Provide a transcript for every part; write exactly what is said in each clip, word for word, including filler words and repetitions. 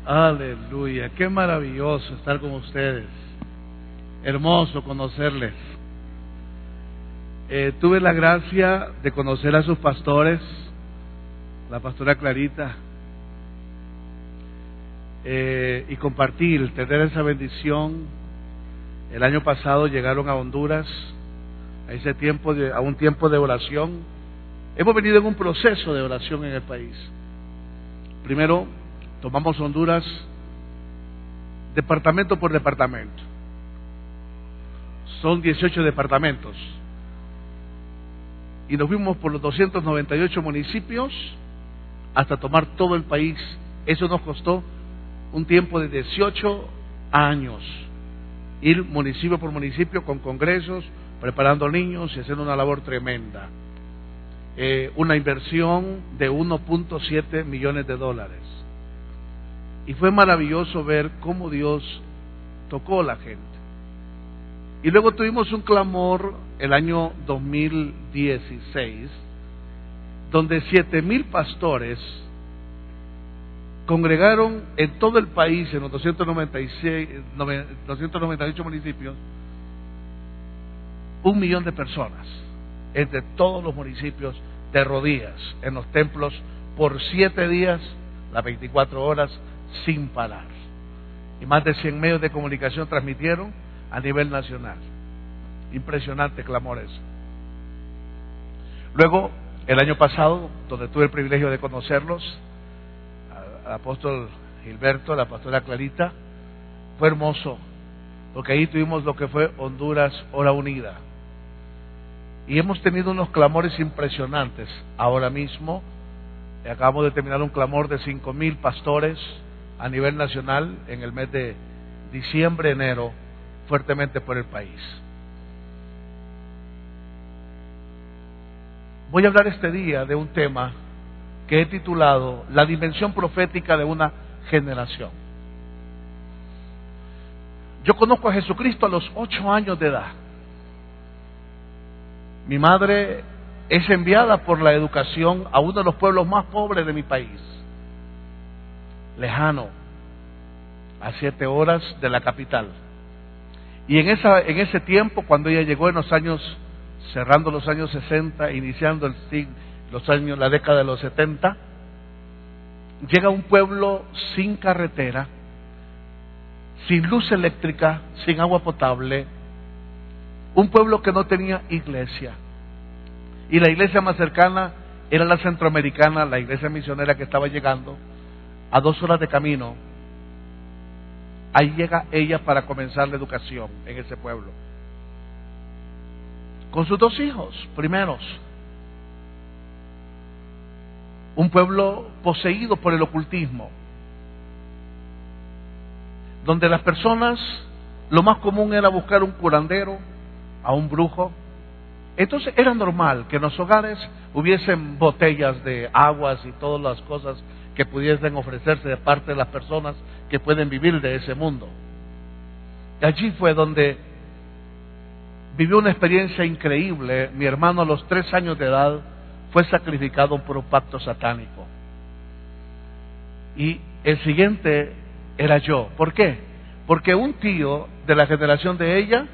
Aleluya, qué maravilloso estar con ustedes. Hermoso conocerles. Eh, tuve la gracia de conocer a sus pastores, la pastora Clarita, eh, y compartir, tener esa bendición. El año pasado llegaron a Honduras, a ese tiempo de, a un tiempo de oración. Hemos venido en un proceso de oración en el país. Primero tomamos Honduras departamento por departamento. Son dieciocho departamentos. Y nos fuimos por los doscientos noventa y ocho municipios hasta tomar todo el país. Eso nos costó un tiempo de dieciocho años. Ir municipio por municipio con congresos, preparando niños y haciendo una labor tremenda. Eh, una inversión de uno punto siete millones de dólares. Y fue maravilloso ver cómo Dios tocó a la gente. Y luego tuvimos un clamor el año dos mil dieciséis, donde siete mil pastores congregaron en todo el país, en los doscientos noventa y seis, doscientos noventa y ocho municipios, un millón de personas, entre todos los municipios, de rodillas, en los templos, por siete días, las veinticuatro horas, sin parar. Y más de cien medios de comunicación transmitieron a nivel nacional. Impresionante clamor eso. Luego, el año pasado, donde tuve el privilegio de conocerlos, al apóstol Gilberto, la pastora Clarita, fue hermoso, porque ahí tuvimos lo que fue Honduras Hora Unida. Y hemos tenido unos clamores impresionantes. Ahora mismo, acabamos de terminar un clamor de cinco mil pastores a nivel nacional en el mes de diciembre, enero, fuertemente por el país. Voy a hablar este día de un tema que he titulado La dimensión profética de una generación. Yo conozco a Jesucristo a los ocho años de edad. Mi madre es enviada por la educación a uno de los pueblos más pobres de mi país, lejano, a siete horas de la capital. Y en esa, en ese tiempo, cuando ella llegó en los años, cerrando los años sesenta, iniciando el siglo, los años, la década de los setenta, llega a un pueblo sin carretera, sin luz eléctrica, sin agua potable, un pueblo que no tenía iglesia. Y la iglesia más cercana era la centroamericana, la iglesia misionera que estaba llegando, a dos horas de camino. Ahí llega ella para comenzar la educación en ese pueblo. Con sus dos hijos primeros. Un pueblo poseído por el ocultismo, donde las personas, lo más común era buscar un curandero, a un brujo. Entonces era normal que en los hogares hubiesen botellas de aguas y todas las cosas que pudiesen ofrecerse de parte de las personas que pueden vivir de ese mundo. Y allí fue donde vivió una experiencia increíble. Mi hermano, a los tres años de edad, fue sacrificado por un pacto satánico. Y el siguiente era yo. ¿Por qué? Porque un tío de la generación de ella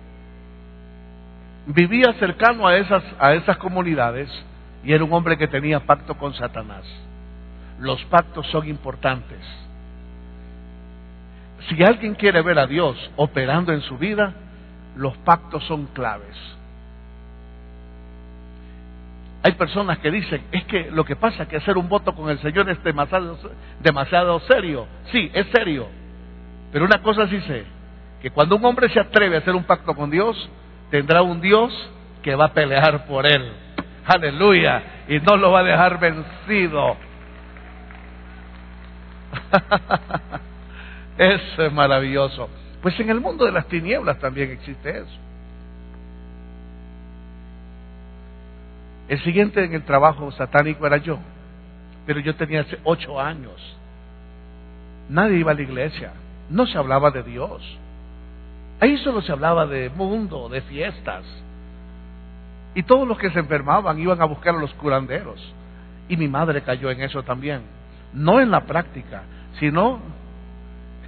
vivía cercano a esas, a esas comunidades y era un hombre que tenía pacto con Satanás. Los pactos son importantes. Si alguien quiere ver a Dios operando en su vida, los pactos son claves. Hay personas que dicen, es que lo que pasa es que hacer un voto con el Señor es demasiado, demasiado serio. Sí, es serio. Pero una cosa sí sé, que cuando un hombre se atreve a hacer un pacto con Dios, tendrá un Dios que va a pelear por él. Aleluya. Y no lo va a dejar vencido. Eso es maravilloso. Pues en el mundo de las tinieblas también existe eso. El siguiente en el trabajo satánico era yo, pero yo tenía ocho años. Nadie iba a la iglesia, no se hablaba de Dios. Ahí solo se hablaba de mundo, de fiestas. Y todos los que se enfermaban iban a buscar a los curanderos. Y mi madre cayó en eso también. No en la práctica, sino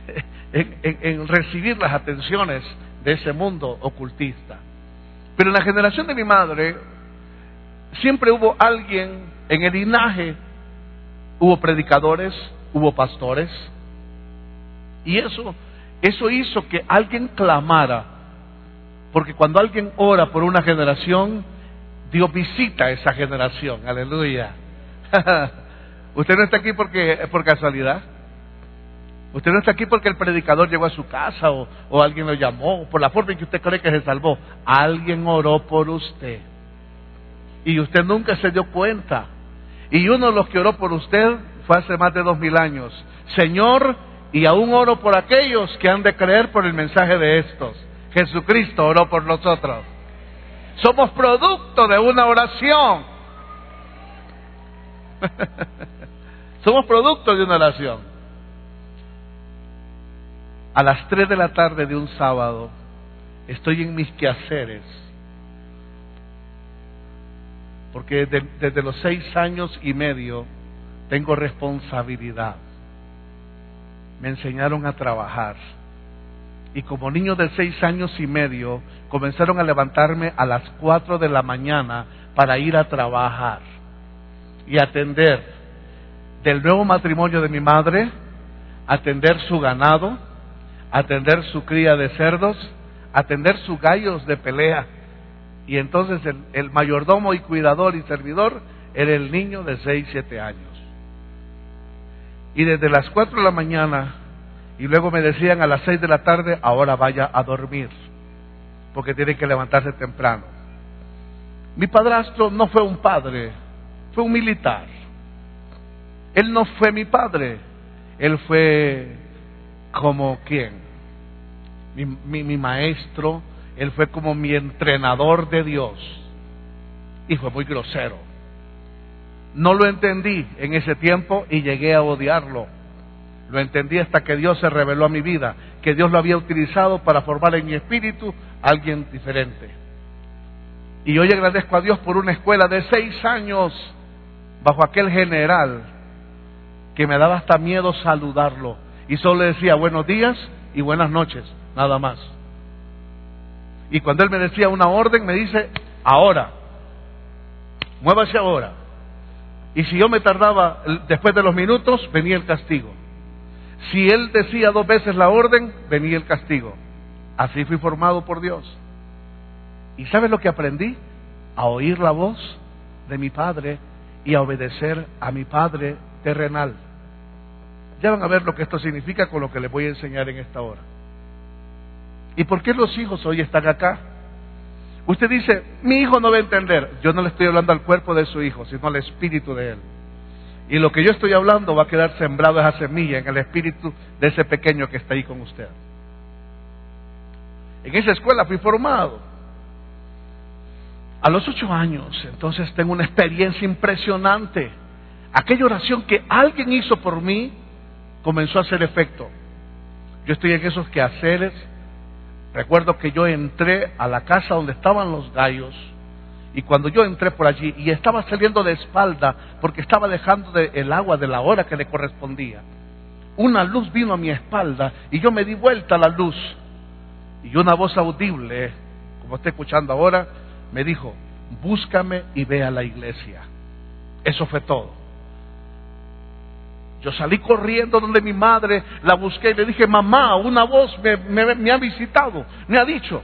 en, en, en recibir las atenciones de ese mundo ocultista. Pero en la generación de mi madre siempre hubo alguien en el linaje, hubo predicadores, hubo pastores, y eso, eso hizo que alguien clamara, porque cuando alguien ora por una generación, Dios visita a esa generación, aleluya. Usted no está aquí porque por casualidad. Usted no está aquí porque el predicador llegó a su casa o, o alguien lo llamó, por la forma en que usted cree que se salvó. Alguien oró por usted y usted nunca se dio cuenta. Y uno de los que oró por usted fue hace más de dos mil años. Señor, y aún oro por aquellos que han de creer por el mensaje de estos. Jesucristo oró por nosotros. Somos producto de una oración. Somos producto de una oración. A las tres de la tarde de un sábado, estoy en mis quehaceres, porque desde, desde los seis años y medio tengo responsabilidad. Me enseñaron a trabajar, y como niño de seis años y medio, comenzaron a levantarme a las cuatro de la mañana para ir a trabajar y atender del nuevo matrimonio de mi madre, atender su ganado, atender su cría de cerdos, atender sus gallos de pelea. Y entonces el, el mayordomo y cuidador y servidor era el niño de seis, siete años. Y desde las cuatro de la mañana, y luego me decían a las seis de la tarde, ahora vaya a dormir, porque tiene que levantarse temprano. Mi padrastro no fue un padre, fue un militar. Él no fue mi padre, él fue como quién, mi, mi, mi maestro, él fue como mi entrenador de Dios, y fue muy grosero. No lo entendí en ese tiempo y llegué a odiarlo. Lo entendí hasta que Dios se reveló a mi vida, que Dios lo había utilizado para formar en mi espíritu a alguien diferente. Y hoy agradezco a Dios por una escuela de seis años bajo aquel general que me daba hasta miedo saludarlo, y solo le decía buenos días y buenas noches, nada más. Y cuando él me decía una orden, me dice ahora, muévase ahora. Y si yo me tardaba, después de los minutos, venía el castigo. Si él decía dos veces la orden, venía el castigo. Así fui formado por Dios. ¿Y sabes lo que aprendí? A oír la voz de mi Padre y a obedecer a mi Padre terrenal. Ya van a ver lo que esto significa con lo que les voy a enseñar en esta hora. ¿Y por qué los hijos hoy están acá? Usted dice, mi hijo no va a entender. Yo no le estoy hablando al cuerpo de su hijo, sino al espíritu de él. Y lo que yo estoy hablando va a quedar sembrado esa semilla en el espíritu de ese pequeño que está ahí con usted. En esa escuela fui formado. A los ocho años, entonces tengo una experiencia impresionante. Aquella oración que alguien hizo por mí comenzó a hacer efecto. Yo estoy en esos quehaceres. Recuerdo que yo entré a la casa donde estaban los gallos, y cuando yo entré por allí y estaba saliendo de espalda porque estaba dejando de, el agua de la hora que le correspondía, una luz vino a mi espalda y yo me di vuelta a la luz, y una voz audible, como estoy escuchando ahora, me dijo, búscame y ve a la iglesia. Eso fue todo. Yo salí corriendo donde mi madre, la busqué y le dije, mamá, una voz me, me, me ha visitado, me ha dicho.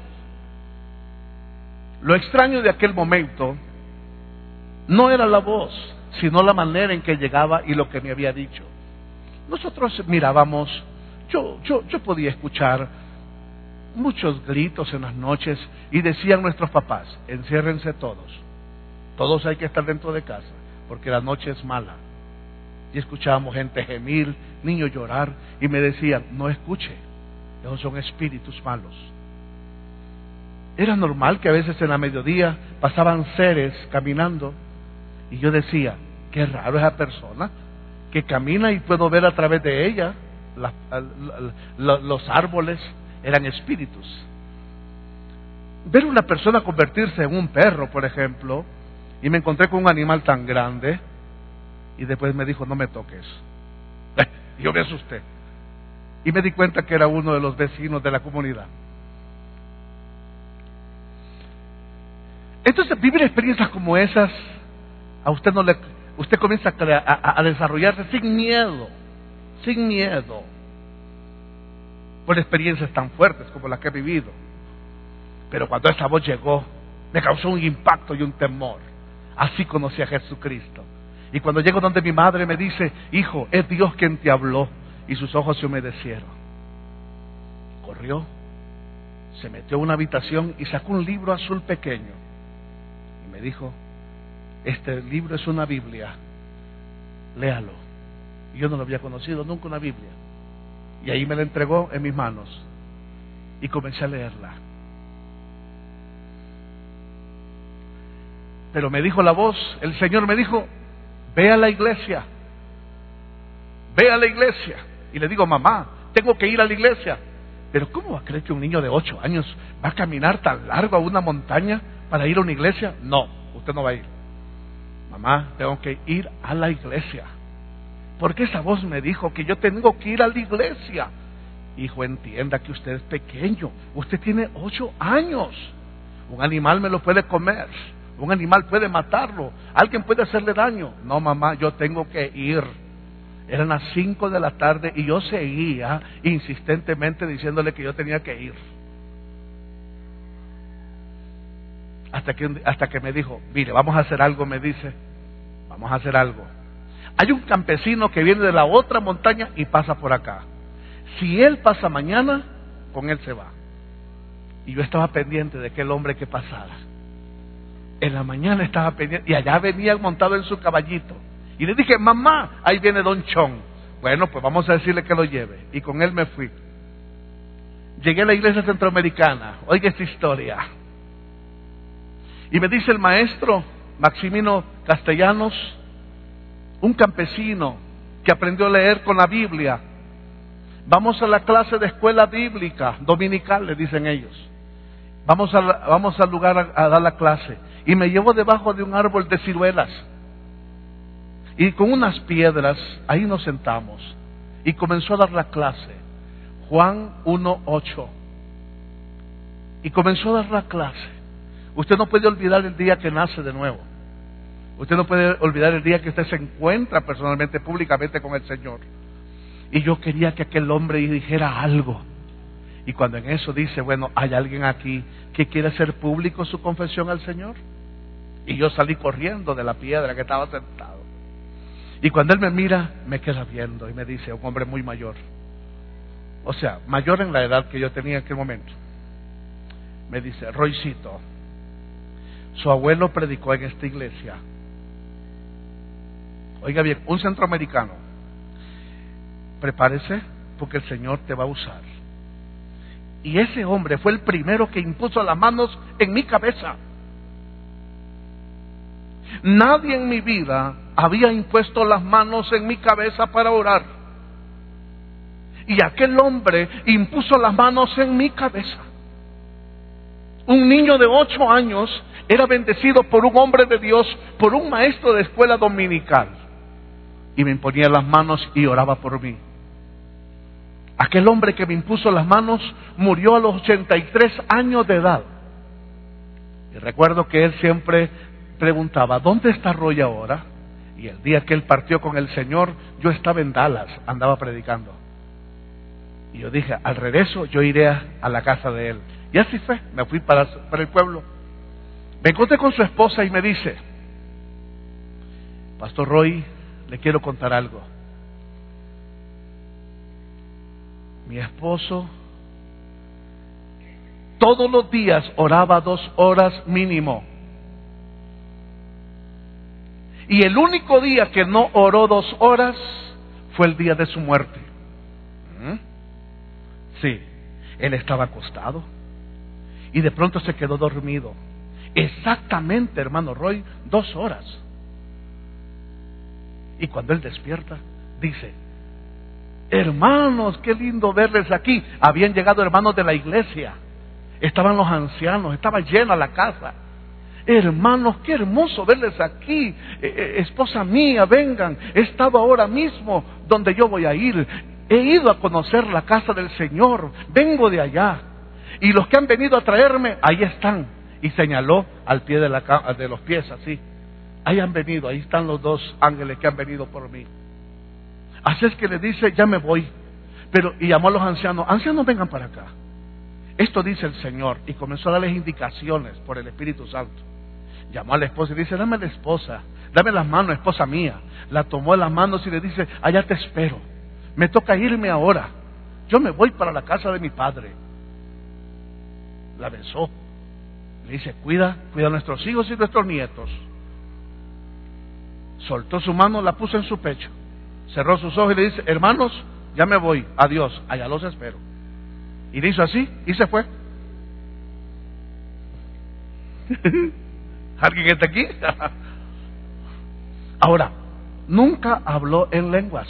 Lo extraño de aquel momento no era la voz, sino la manera en que llegaba y lo que me había dicho. Nosotros mirábamos, yo, yo, yo podía escuchar muchos gritos en las noches, y decían nuestros papás, enciérrense todos, todos hay que estar dentro de casa, porque la noche es mala. Y escuchábamos gente gemir, niños llorar, y me decían, no escuche, esos son espíritus malos. Era normal que a veces en la mediodía pasaban seres caminando, y yo decía, qué raro esa persona que camina y puedo ver a través de ella la, la, la, los árboles. Eran espíritus. Ver una persona convertirse en un perro, por ejemplo, y me encontré con un animal tan grande, y después me dijo, no me toques. Eh, yo me asusté. y me di cuenta que era uno de los vecinos de la comunidad. Entonces, vivir experiencias como esas, a usted no le, usted comienza a, a, a desarrollarse sin miedo, sin miedo, por experiencias tan fuertes como las que he vivido. Pero cuando esa voz llegó, me causó un impacto y un temor. Así conocí a Jesucristo. Y cuando llego donde mi madre me dice, hijo, es Dios quien te habló, y sus ojos se humedecieron. Corrió, se metió a una habitación y sacó un libro azul pequeño. Y me dijo, este libro es una Biblia, léalo. Y yo no lo había conocido nunca, una Biblia. Y ahí me la entregó en mis manos. Y comencé a leerla. Pero me dijo la voz, el Señor me dijo, ve a la iglesia. Ve a la iglesia. Y le digo, mamá, tengo que ir a la iglesia. Pero ¿cómo va a creer que un niño de ocho años va a caminar tan largo a una montaña para ir a una iglesia? No, usted no va a ir. Mamá, tengo que ir a la iglesia. Porque esa voz me dijo que yo tengo que ir a la iglesia. Hijo, entienda que usted es pequeño. Usted tiene ocho años. Un animal me lo puede comer. Un animal puede matarlo. Alguien puede hacerle daño. No, mamá, yo tengo que ir. Eran las cinco de la tarde y yo seguía insistentemente diciéndole que yo tenía que ir. Hasta que, hasta que me dijo, mire, vamos a hacer algo, me dice. Vamos a hacer algo. Hay un campesino que viene de la otra montaña y pasa por acá. Si él pasa mañana, con él se va. Y yo estaba pendiente de aquel hombre que pasara. En la mañana estaba pendiente, y allá venía montado en su caballito. Y le dije, mamá, ahí viene Don Chon. Bueno, pues vamos a decirle que lo lleve. Y con él me fui. Llegué a la iglesia centroamericana. Oiga esta historia. Y me dice el maestro Maximino Castellanos, un campesino que aprendió a leer con la Biblia. Vamos a la clase de escuela bíblica dominical, le dicen ellos. Vamos, a la, vamos al lugar a, a dar la clase. Y me llevó debajo de un árbol de ciruelas. Y con unas piedras, ahí nos sentamos. Y comenzó a dar la clase. Juan uno ocho. Y comenzó a dar la clase. Usted no puede olvidar el día que nace de nuevo. Usted no puede olvidar el día que usted se encuentra personalmente, públicamente con el Señor. Y yo quería que aquel hombre dijera algo. Y cuando en eso dice, bueno, hay alguien aquí que quiere hacer público su confesión al Señor. Y yo salí corriendo de la piedra que estaba sentado. Y cuando él me mira, me queda viendo y me dice, un hombre muy mayor. O sea, mayor en la edad que yo tenía en aquel momento. Me dice, Roycito, su abuelo predicó en esta iglesia. Oiga bien, un centroamericano. Prepárese porque el Señor te va a usar. Y ese hombre fue el primero que impuso las manos en mi cabeza. Nadie en mi vida había impuesto las manos en mi cabeza para orar. Y aquel hombre impuso las manos en mi cabeza. Un niño de ocho años era bendecido por un hombre de Dios, por un maestro de escuela dominical. Y me imponía las manos y oraba por mí. Aquel hombre que me impuso las manos murió a los ochenta y tres años de edad. Y recuerdo que él siempre preguntaba, ¿dónde está Roy ahora? Y el día que él partió con el Señor, yo estaba en Dallas, andaba predicando. Y yo dije, al regreso yo iré a, a la casa de él. Y así fue, me fui para, para el pueblo. Me encontré con su esposa y me dice, Pastor Roy, le quiero contar algo. Mi esposo todos los días oraba dos horas mínimo. Y el único día que no oró dos horas fue el día de su muerte. ¿Mm? Sí, él estaba acostado y de pronto se quedó dormido. Exactamente, hermano Roy, dos horas. Y cuando él despierta, dice, hermanos, qué lindo verles aquí. Habían llegado hermanos de la iglesia, estaban los ancianos, estaba llena la casa. Hermanos, qué hermoso verles aquí. Eh, eh, esposa mía, vengan, he estado ahora mismo donde yo voy a ir. he ido a conocer la casa del Señor, vengo de allá. Y los que han venido a traerme, ahí están. Y señaló al pie de, la, de los pies, así. Ahí han venido, ahí están los dos ángeles que han venido por mí. Así es que le dice, ya me voy. Pero, y llamó a los ancianos, ancianos vengan para acá. Esto dice el Señor. Y comenzó a darles indicaciones por el Espíritu Santo. Llamó a la esposa y dice, dame la esposa, dame las manos, esposa mía. La tomó en las manos y le dice, allá te espero. Me toca irme ahora. Yo me voy para la casa de mi padre. La besó. Le dice, cuida, cuida a nuestros hijos y nuestros nietos. Soltó su mano, la puso en su pecho. Cerró sus ojos y le dice, hermanos, ya me voy, adiós, allá los espero. Y le hizo así y se fue. ¿Alguien está aquí? Ahora, nunca habló en lenguas.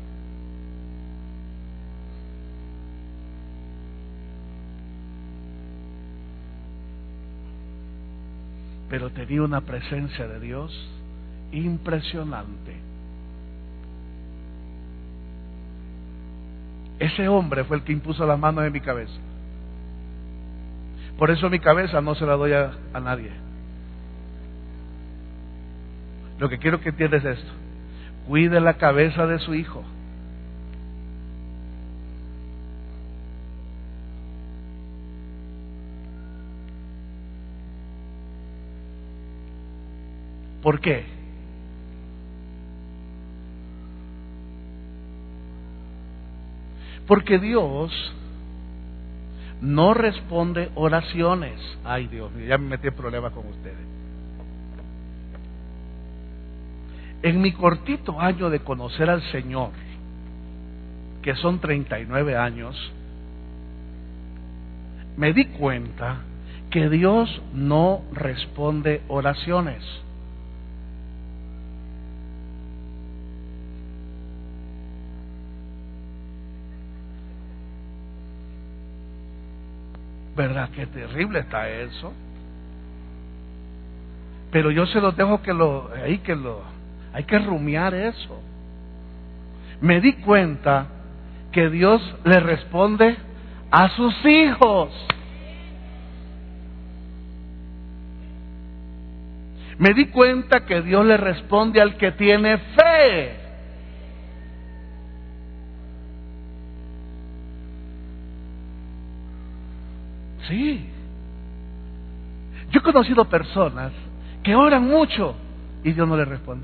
Pero tenía una presencia de Dios impresionante. Ese hombre fue el que impuso las manos en mi cabeza. Por eso mi cabeza no se la doy a, a nadie. Lo que quiero que entiendas es esto. Cuide la cabeza de su hijo. ¿Por qué? Porque Dios no responde oraciones. Ay, Dios mío, ya me metí en problemas con ustedes. En mi cortito año de conocer al Señor, que son treinta y nueve años, me di cuenta que Dios no responde oraciones. ¿Verdad? Qué terrible está eso. Pero yo se los dejo que lo, hay que lo, hay que rumiar eso. Me di cuenta que Dios le responde a sus hijos. Me di cuenta que Dios le responde al que tiene fe. Sí. Yo he conocido personas que oran mucho y Dios no les responde.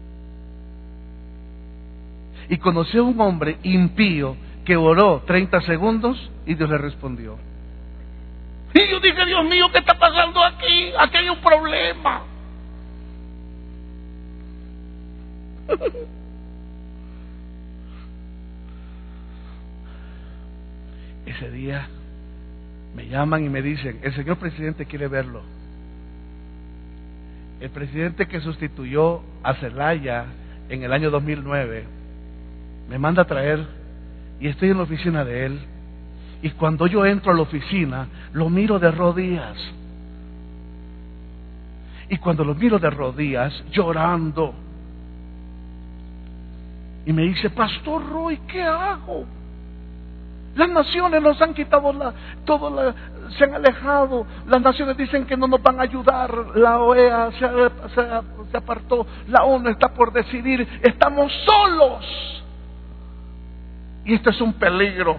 Y conocí a un hombre impío que oró treinta segundos y Dios le respondió. Y yo dije, Dios mío, ¿qué está pasando aquí? Aquí hay un problema. Ese día me llaman y me dicen, el señor presidente quiere verlo. El presidente que sustituyó a Zelaya en el año dos mil nueve me manda a traer y estoy en la oficina de él. Y cuando yo entro a la oficina, lo miro de rodillas. Y cuando lo miro de rodillas, llorando, y me dice, Pastor Roy, ¿qué hago? Las naciones nos han quitado la, todo la, se han alejado. Las naciones dicen que no nos van a ayudar. La O E A se, se, se apartó. La ONU está por decidir. Estamos solos. Y esto es un peligro.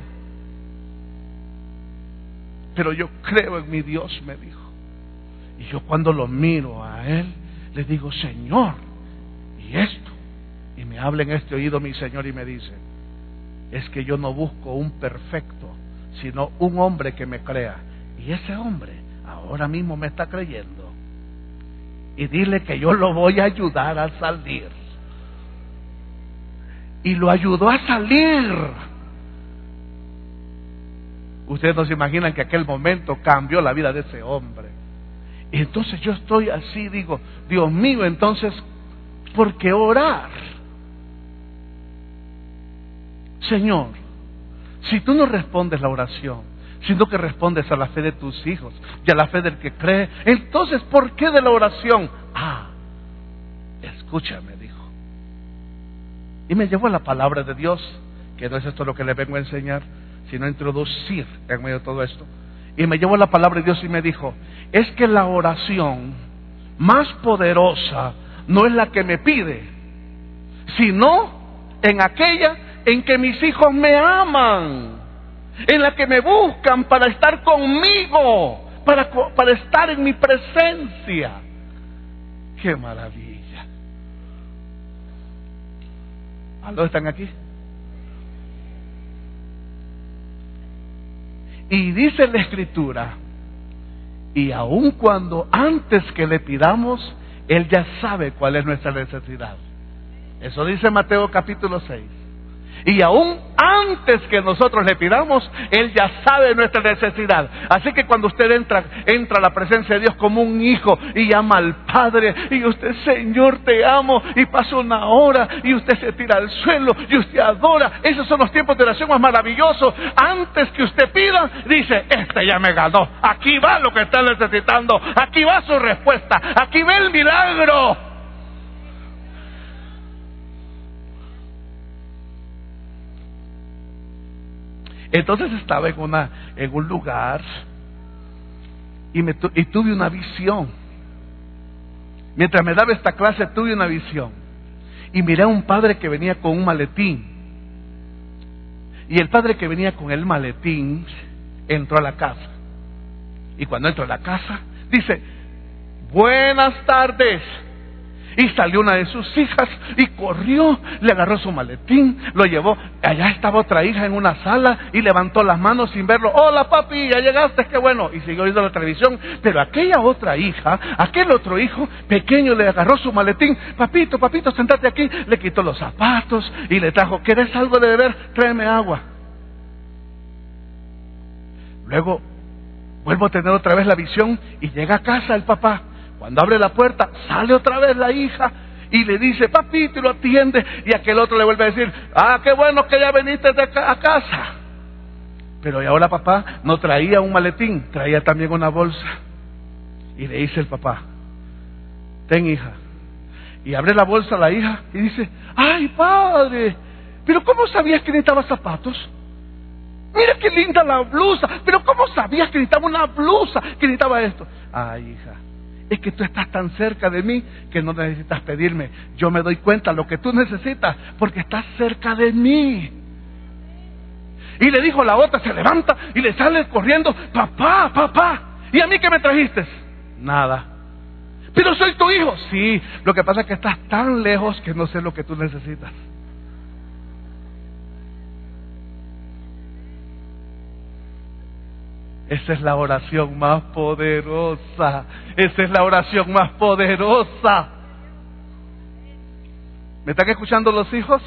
Pero yo creo en mi Dios, me dijo. Y yo cuando lo miro a él, le digo, Señor, ¿y esto? Y me habla en este oído mi Señor y me dice, es que yo no busco un perfecto, sino un hombre que me crea. Y ese hombre ahora mismo me está creyendo. Y dile que yo lo voy a ayudar a salir. Y lo ayudó a salir. Ustedes no se imaginan que aquel momento cambió la vida de ese hombre. Y entonces yo estoy así, digo, Dios mío, entonces, ¿por qué orar? Señor, si tú no respondes la oración, sino que respondes a la fe de tus hijos y a la fe del que cree, entonces ¿por qué de la oración? Ah, escúchame, dijo. Y me llevó a la palabra de Dios, que no es esto lo que les vengo a enseñar, sino a introducir en medio de todo esto. Y me llevó la palabra de Dios y me dijo, es que la oración más poderosa no es la que me pide, sino en aquella en que mis hijos me aman, en la que me buscan para estar conmigo, para, para estar en mi presencia. ¡Qué maravilla! ¿Aló, están aquí? Y dice la Escritura, y aun cuando antes que le pidamos, Él ya sabe cuál es nuestra necesidad. Eso dice Mateo capítulo seis. Y aún antes que nosotros le pidamos, Él ya sabe nuestra necesidad. Así que cuando usted entra, entra a la presencia de Dios como un hijo y llama al Padre, y usted, Señor, te amo, y pasa una hora, y usted se tira al suelo, y usted adora. Esos son los tiempos de oración más maravillosos. Antes que usted pida, dice, este ya me ganó. Aquí va lo que está necesitando. Aquí va su respuesta. Aquí va el milagro. Entonces estaba en una en un lugar y, me, y tuve una visión. Mientras me daba esta clase tuve una visión y miré a un padre que venía con un maletín, y el padre que venía con el maletín entró a la casa, y cuando entró a la casa dice, buenas tardes. Y salió una de sus hijas y corrió, le agarró su maletín, lo llevó. Allá estaba otra hija en una sala y levantó las manos sin verlo. Hola papi, ya llegaste, qué bueno. Y siguió viendo la televisión. Pero aquella otra hija, aquel otro hijo pequeño le agarró su maletín. Papito, papito, sentate aquí. Le quitó los zapatos y le trajo, ¿quieres algo de beber? Tráeme agua. Luego vuelvo a tener otra vez la visión y llega a casa el papá. Cuando abre la puerta, sale otra vez la hija y le dice, papito, y lo atiende. Y aquel otro le vuelve a decir, ah, qué bueno que ya viniste de a casa. Pero ahora papá no traía un maletín, traía también una bolsa. Y le dice el papá, ten hija. Y abre la bolsa la hija y dice, ay padre, pero ¿cómo sabías que necesitaba zapatos? Mira qué linda la blusa, pero ¿cómo sabías que necesitaba una blusa, que necesitaba esto? Ay hija, es que tú estás tan cerca de mí que no necesitas pedirme. Yo me doy cuenta de lo que tú necesitas porque estás cerca de mí. Y le dijo la otra, se levanta y le sale corriendo, papá, papá, ¿y a mí qué me trajiste? Nada. Pero soy tu hijo. Sí, lo que pasa es que estás tan lejos que no sé lo que tú necesitas. Esa es la oración más poderosa. Esa es la oración más poderosa. ¿Me están escuchando los hijos?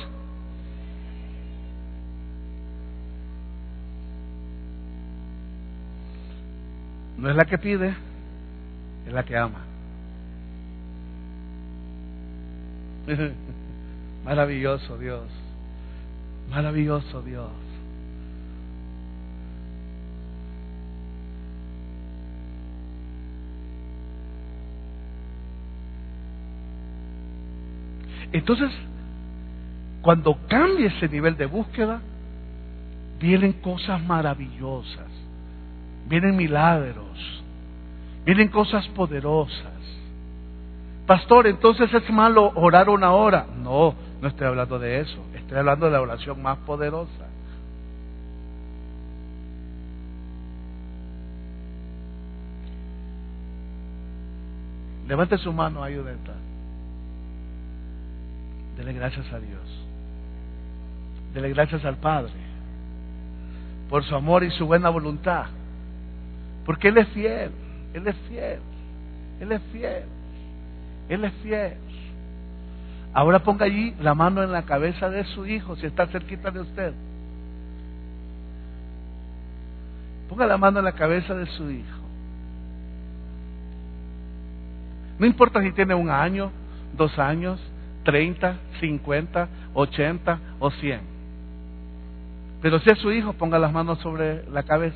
No es la que pide, es la que ama. Maravilloso Dios. Maravilloso Dios. Entonces, cuando cambie ese nivel de búsqueda, vienen cosas maravillosas, vienen milagros, vienen cosas poderosas. Pastor, entonces es malo orar una hora. No, no estoy hablando de eso, estoy hablando de la oración más poderosa. Levante su mano, ayúdenla. Dele gracias a Dios. Dele gracias al Padre por su amor y su buena voluntad. Porque Él es fiel. Él es fiel. Él es fiel. Él es fiel. Ahora ponga allí la mano en la cabeza de su hijo, si está cerquita de usted. Ponga la mano en la cabeza de su hijo. No importa si tiene un año, dos años, treinta, cincuenta, ochenta o cien. Pero si es su hijo, ponga las manos sobre la cabeza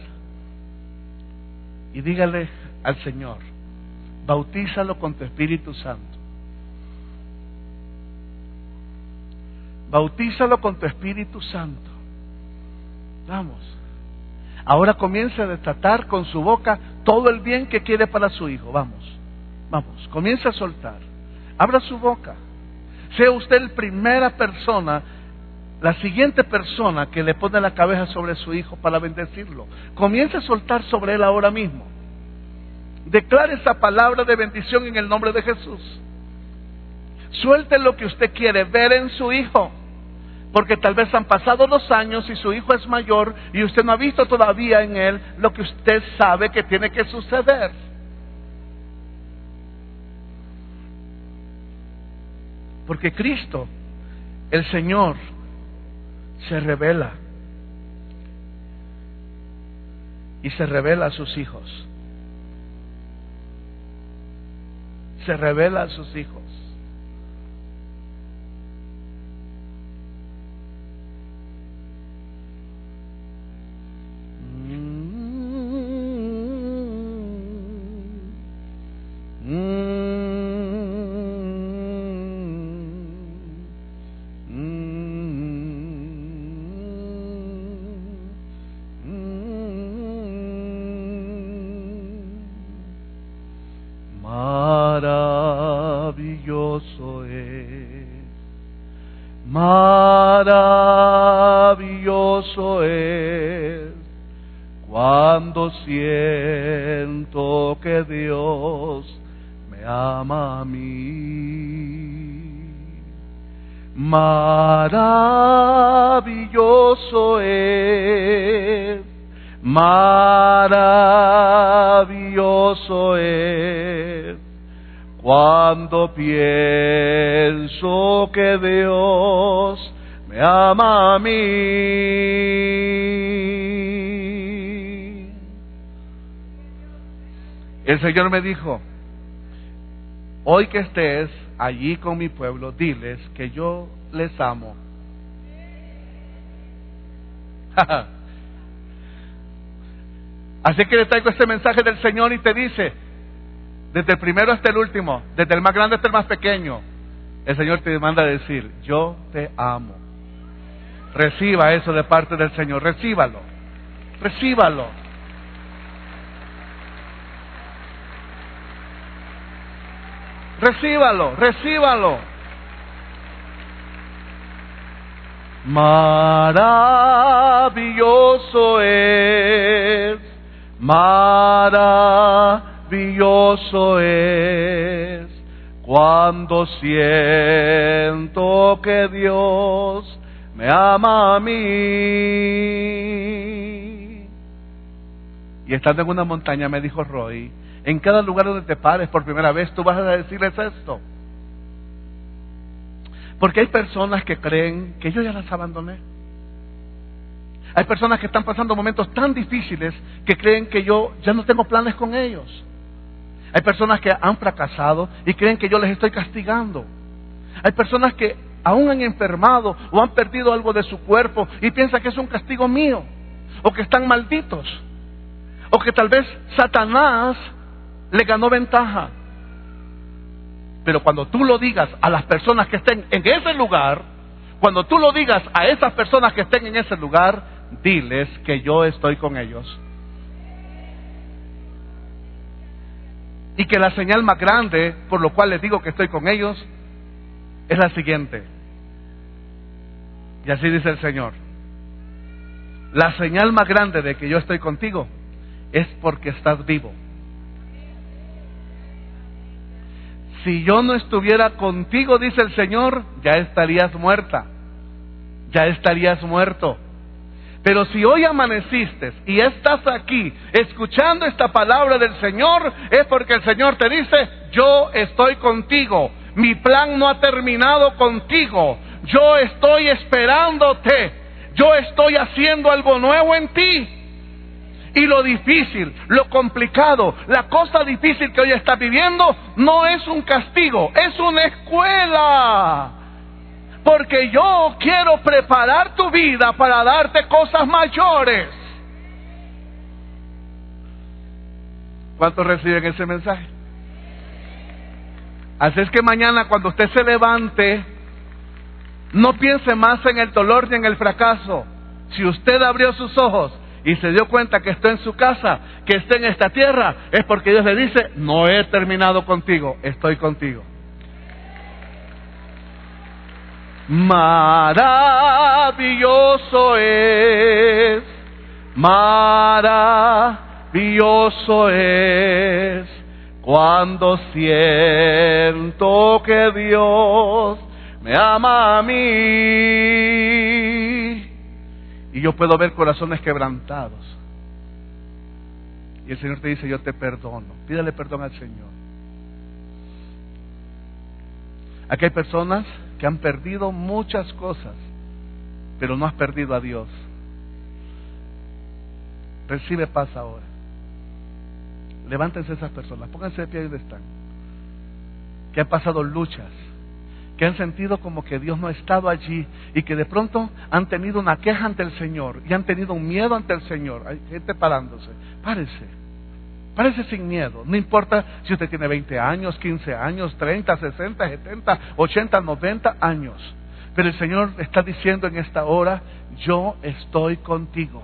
y dígale al Señor, bautízalo con tu Espíritu Santo. Bautízalo con tu Espíritu Santo. Vamos. Ahora comience a desatar con su boca todo el bien que quiere para su hijo. Vamos, vamos, comience a soltar. Abra su boca. Sea usted la primera persona, la siguiente persona que le pone la cabeza sobre su hijo para bendecirlo. Comience a soltar sobre él ahora mismo. Declare esa palabra de bendición en el nombre de Jesús. Suelte lo que usted quiere ver en su hijo. Porque tal vez han pasado los años y su hijo es mayor y usted no ha visto todavía en él lo que usted sabe que tiene que suceder. Porque Cristo, el Señor, se revela. Y se revela a sus hijos. Se revela a sus hijos. Maravilloso es, maravilloso es, cuando siento que Dios me ama a mí. Maravilloso es, maravilloso es, cuando pienso que Dios me ama a mí. El Señor me dijo, hoy que estés allí con mi pueblo, diles que yo les amo. Así que le traigo este mensaje del Señor y te dice, desde el primero hasta el último, desde el más grande hasta el más pequeño, el Señor te manda a decir, yo te amo. Reciba eso de parte del Señor, recíbalo, recíbalo. Recíbalo, recíbalo. Maravilloso es, maravilloso es, cuando siento que Dios me ama a mí. Y estando en una montaña me dijo Roy, en cada lugar donde te pares por primera vez, tú vas a decirles esto. Porque hay personas que creen que yo ya las abandoné. Hay personas que están pasando momentos tan difíciles que creen que yo ya no tengo planes con ellos. Hay personas que han fracasado y creen que yo les estoy castigando. Hay personas que aún han enfermado o han perdido algo de su cuerpo y piensan que es un castigo mío, o que están malditos, o que tal vez Satanás le ganó ventaja. Pero cuando tú lo digas a las personas que estén en ese lugar, cuando tú lo digas a esas personas que estén en ese lugar, diles que yo estoy con ellos. Y que la señal más grande por lo cual les digo que estoy con ellos es la siguiente. Y así dice el Señor: la señal más grande de que yo estoy contigo es porque estás vivo. Si yo no estuviera contigo, dice el Señor, ya estarías muerta, ya estarías muerto. Pero si hoy amaneciste y estás aquí escuchando esta palabra del Señor, es porque el Señor te dice, yo estoy contigo, mi plan no ha terminado contigo, yo estoy esperándote, yo estoy haciendo algo nuevo en ti. Y lo difícil, lo complicado, la cosa difícil que hoy estás viviendo no es un castigo, es una escuela. Porque yo quiero preparar tu vida para darte cosas mayores. ¿Cuántos reciben ese mensaje? Así es que mañana cuando usted se levante, no piense más en el dolor ni en el fracaso. Si usted abrió sus ojos y se dio cuenta que está en su casa, que está en esta tierra, es porque Dios le dice, no he terminado contigo, estoy contigo. Maravilloso es, maravilloso es, cuando siento que Dios me ama a mí. Y yo puedo ver corazones quebrantados. Y el Señor te dice, yo te perdono. Pídale perdón al Señor. Aquí hay personas que han perdido muchas cosas, pero no has perdido a Dios. Recibe paz ahora. Levántense esas personas, pónganse de pie ahí donde están. Que han pasado luchas, que han sentido como que Dios no ha estado allí y que de pronto han tenido una queja ante el Señor y han tenido un miedo ante el Señor. Hay gente parándose. Párese, párese sin miedo. No importa si usted tiene veinte años, quince años, treinta, sesenta, setenta, ochenta, noventa años. Pero el Señor está diciendo en esta hora, yo estoy contigo.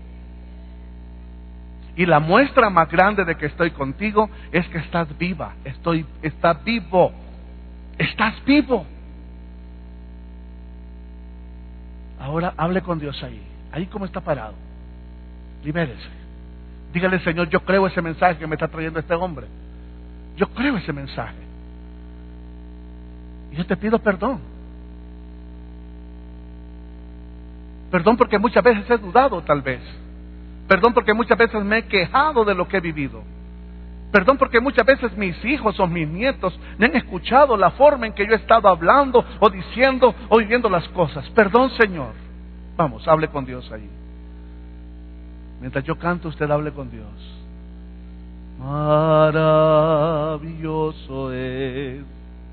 Y la muestra más grande de que estoy contigo es que estás viva, estoy, estás vivo. Estás vivo. Ahora hable con Dios ahí, ahí como está parado. Libérese. Dígale, Señor, yo creo ese mensaje que me está trayendo este hombre. Yo creo ese mensaje. Y yo te pido perdón. Perdón porque muchas veces he dudado, tal vez. Perdón porque muchas veces me he quejado de lo que he vivido. Perdón porque muchas veces mis hijos o mis nietos me han escuchado la forma en que yo he estado hablando o diciendo o viviendo las cosas. Perdón, Señor. Vamos, hable con Dios ahí. Mientras yo canto, usted hable con Dios. Maravilloso es,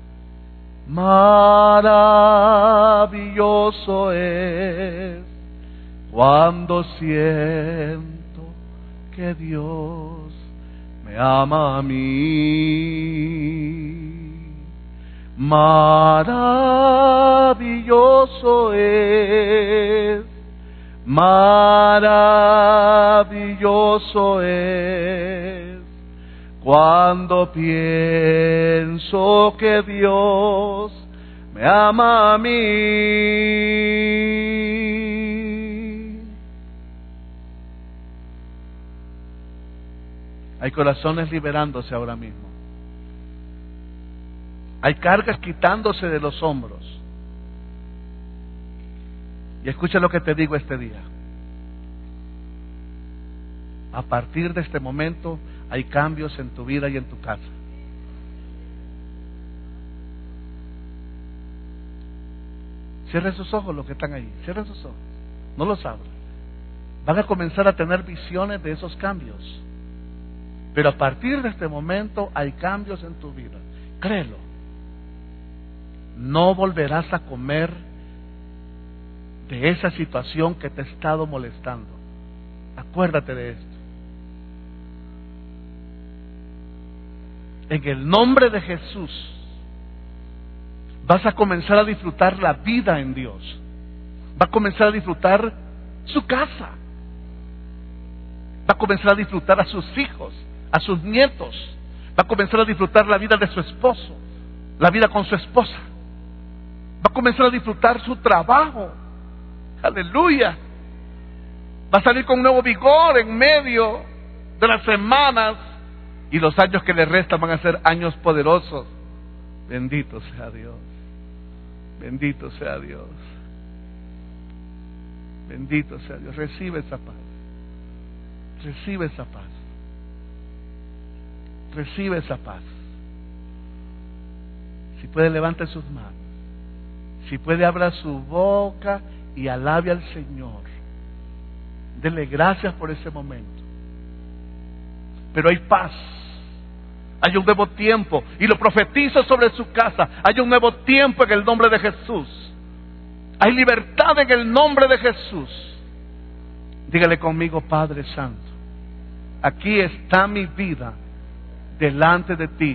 maravilloso es, cuando siento que Dios me ama a mí. Maravilloso es, maravilloso es, cuando pienso que Dios me ama a mí. Hay corazones liberándose ahora mismo. Hay cargas quitándose de los hombros. Y escucha lo que te digo este día. A partir de este momento hay cambios en tu vida y en tu casa. Cierren sus ojos los que están ahí. Cierren sus ojos. No los abran. Van a comenzar a tener visiones de esos cambios. Pero a partir de este momento hay cambios en tu vida. Créelo. No volverás a comer de esa situación que te ha estado molestando. Acuérdate de esto. En el nombre de Jesús vas a comenzar a disfrutar la vida en Dios. Va a comenzar a disfrutar su casa. Va a comenzar a disfrutar a sus hijos, a sus nietos. Va a comenzar a disfrutar la vida de su esposo, la vida con su esposa. Va a comenzar a disfrutar su trabajo. Aleluya. Va a salir con un nuevo vigor en medio de las semanas, y los años que le restan van a ser años poderosos. Bendito sea Dios. Bendito sea Dios. Bendito sea Dios. Recibe esa paz. Recibe esa paz. Recibe esa paz. Si puede, levante sus manos. Si puede, abra su boca y alabe al Señor. Dele gracias por ese momento. Pero hay paz. Hay un nuevo tiempo. Y lo profetizo sobre su casa. Hay un nuevo tiempo en el nombre de Jesús. Hay libertad en el nombre de Jesús. Dígale conmigo: Padre Santo, aquí está mi vida delante de ti.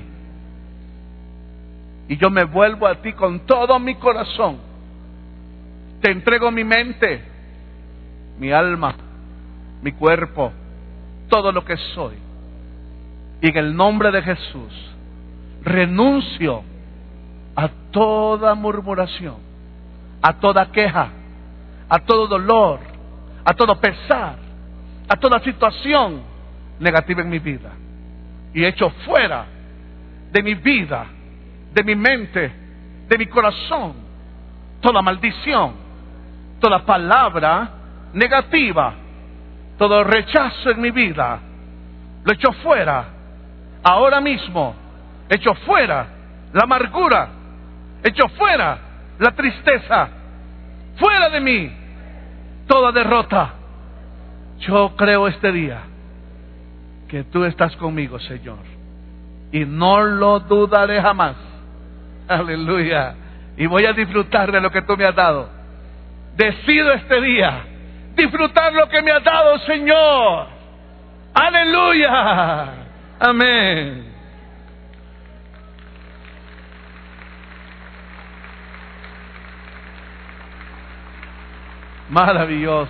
Y yo me vuelvo a ti con todo mi corazón. Te entrego mi mente. mi alma, mi cuerpo, todo lo que soy. Y en el nombre de Jesús renuncio a toda murmuración, a toda queja, a todo dolor, a todo pesar, a toda situación negativa en mi vida. Y echo fuera de mi vida, de mi mente, de mi corazón, toda maldición, toda palabra negativa, todo rechazo en mi vida. Lo echo fuera ahora mismo. Echo fuera la amargura, echo fuera la tristeza, fuera de mí toda derrota. Yo creo este día que tú estás conmigo, Señor, y no lo dudaré jamás. Aleluya. Y voy a disfrutar de lo que tú me has dado. Decido este día disfrutar lo que me has dado, Señor. Aleluya. Amén. Maravilloso.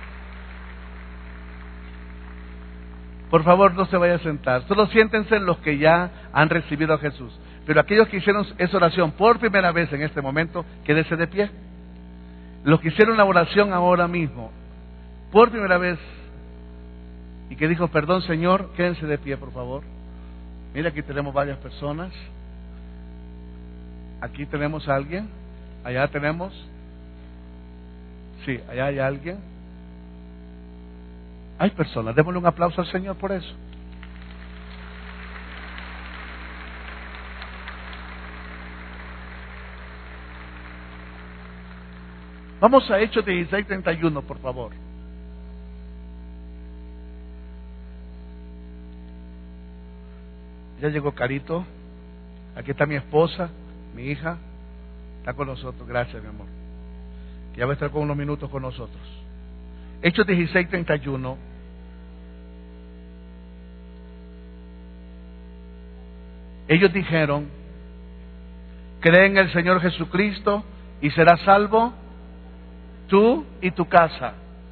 Por favor, no se vaya a sentar. Solo siéntense los que ya han recibido a Jesús. Pero aquellos que hicieron esa oración por primera vez en este momento, quédese de pie. Los que hicieron la oración ahora mismo, por primera vez, y que dijo, perdón Señor, quédense de pie, por favor. Mira, aquí tenemos varias personas. Aquí tenemos a alguien. Allá tenemos. Sí, allá hay alguien. Hay personas. Démosle un aplauso al Señor por eso. Vamos a Hechos dieciséis treinta y uno, por favor. Ya llegó Carito. Aquí está mi esposa, mi hija. Está con nosotros. Gracias, mi amor. Ya va a estar con unos minutos con nosotros. Hechos dieciséis treinta y uno. Ellos dijeron, cree en el Señor Jesucristo y serás salvo tú y tu casa.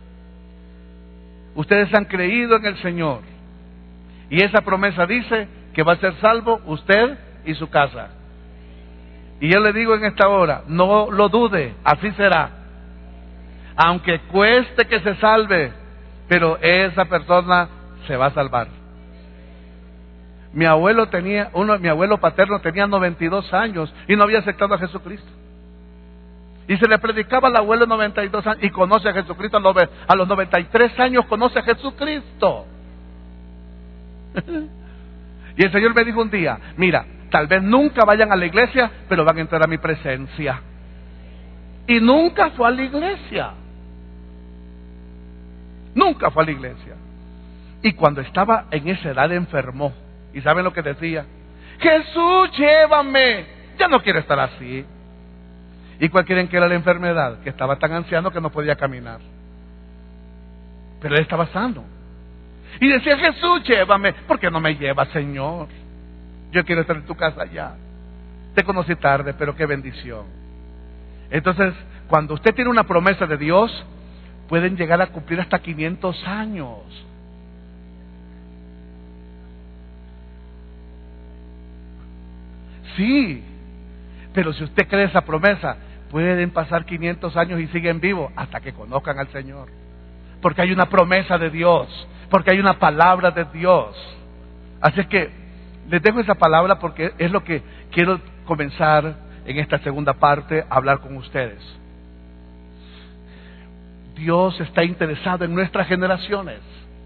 Ustedes han creído en el Señor. Y esa promesa dice que va a ser salvo usted y su casa. Y yo le digo en esta hora, no lo dude, así será. Aunque cueste que se salve, pero esa persona se va a salvar. Mi abuelo tenía, uno, mi abuelo paterno tenía noventa y dos años y no había aceptado a Jesucristo. Y se le predicaba al abuelo noventa y dos años y conoce a Jesucristo. A los noventa y tres años conoce a Jesucristo. Y el Señor me dijo un día, mira, tal vez nunca vayan a la iglesia, pero van a entrar a mi presencia. Y nunca fue a la iglesia. Nunca fue a la iglesia. Y cuando estaba en esa edad enfermó. ¿Y saben lo que decía? Jesús, llévame. Ya no quiero estar así. ¿Y cuál creen que era la enfermedad? Que estaba tan anciano que no podía caminar. Pero él estaba sano. Y decía, Jesús, llévame. ¿Por qué no me lleva, Señor? Yo quiero estar en tu casa ya. Te conocí tarde, pero qué bendición. Entonces, cuando usted tiene una promesa de Dios, pueden llegar a cumplir hasta quinientos años. Sí, pero si usted cree esa promesa, pueden pasar quinientos años y siguen vivos hasta que conozcan al Señor. Porque hay una promesa de Dios, porque hay una palabra de Dios. Así que les dejo esa palabra porque es lo que quiero comenzar en esta segunda parte a hablar con ustedes. Dios está interesado en nuestras generaciones.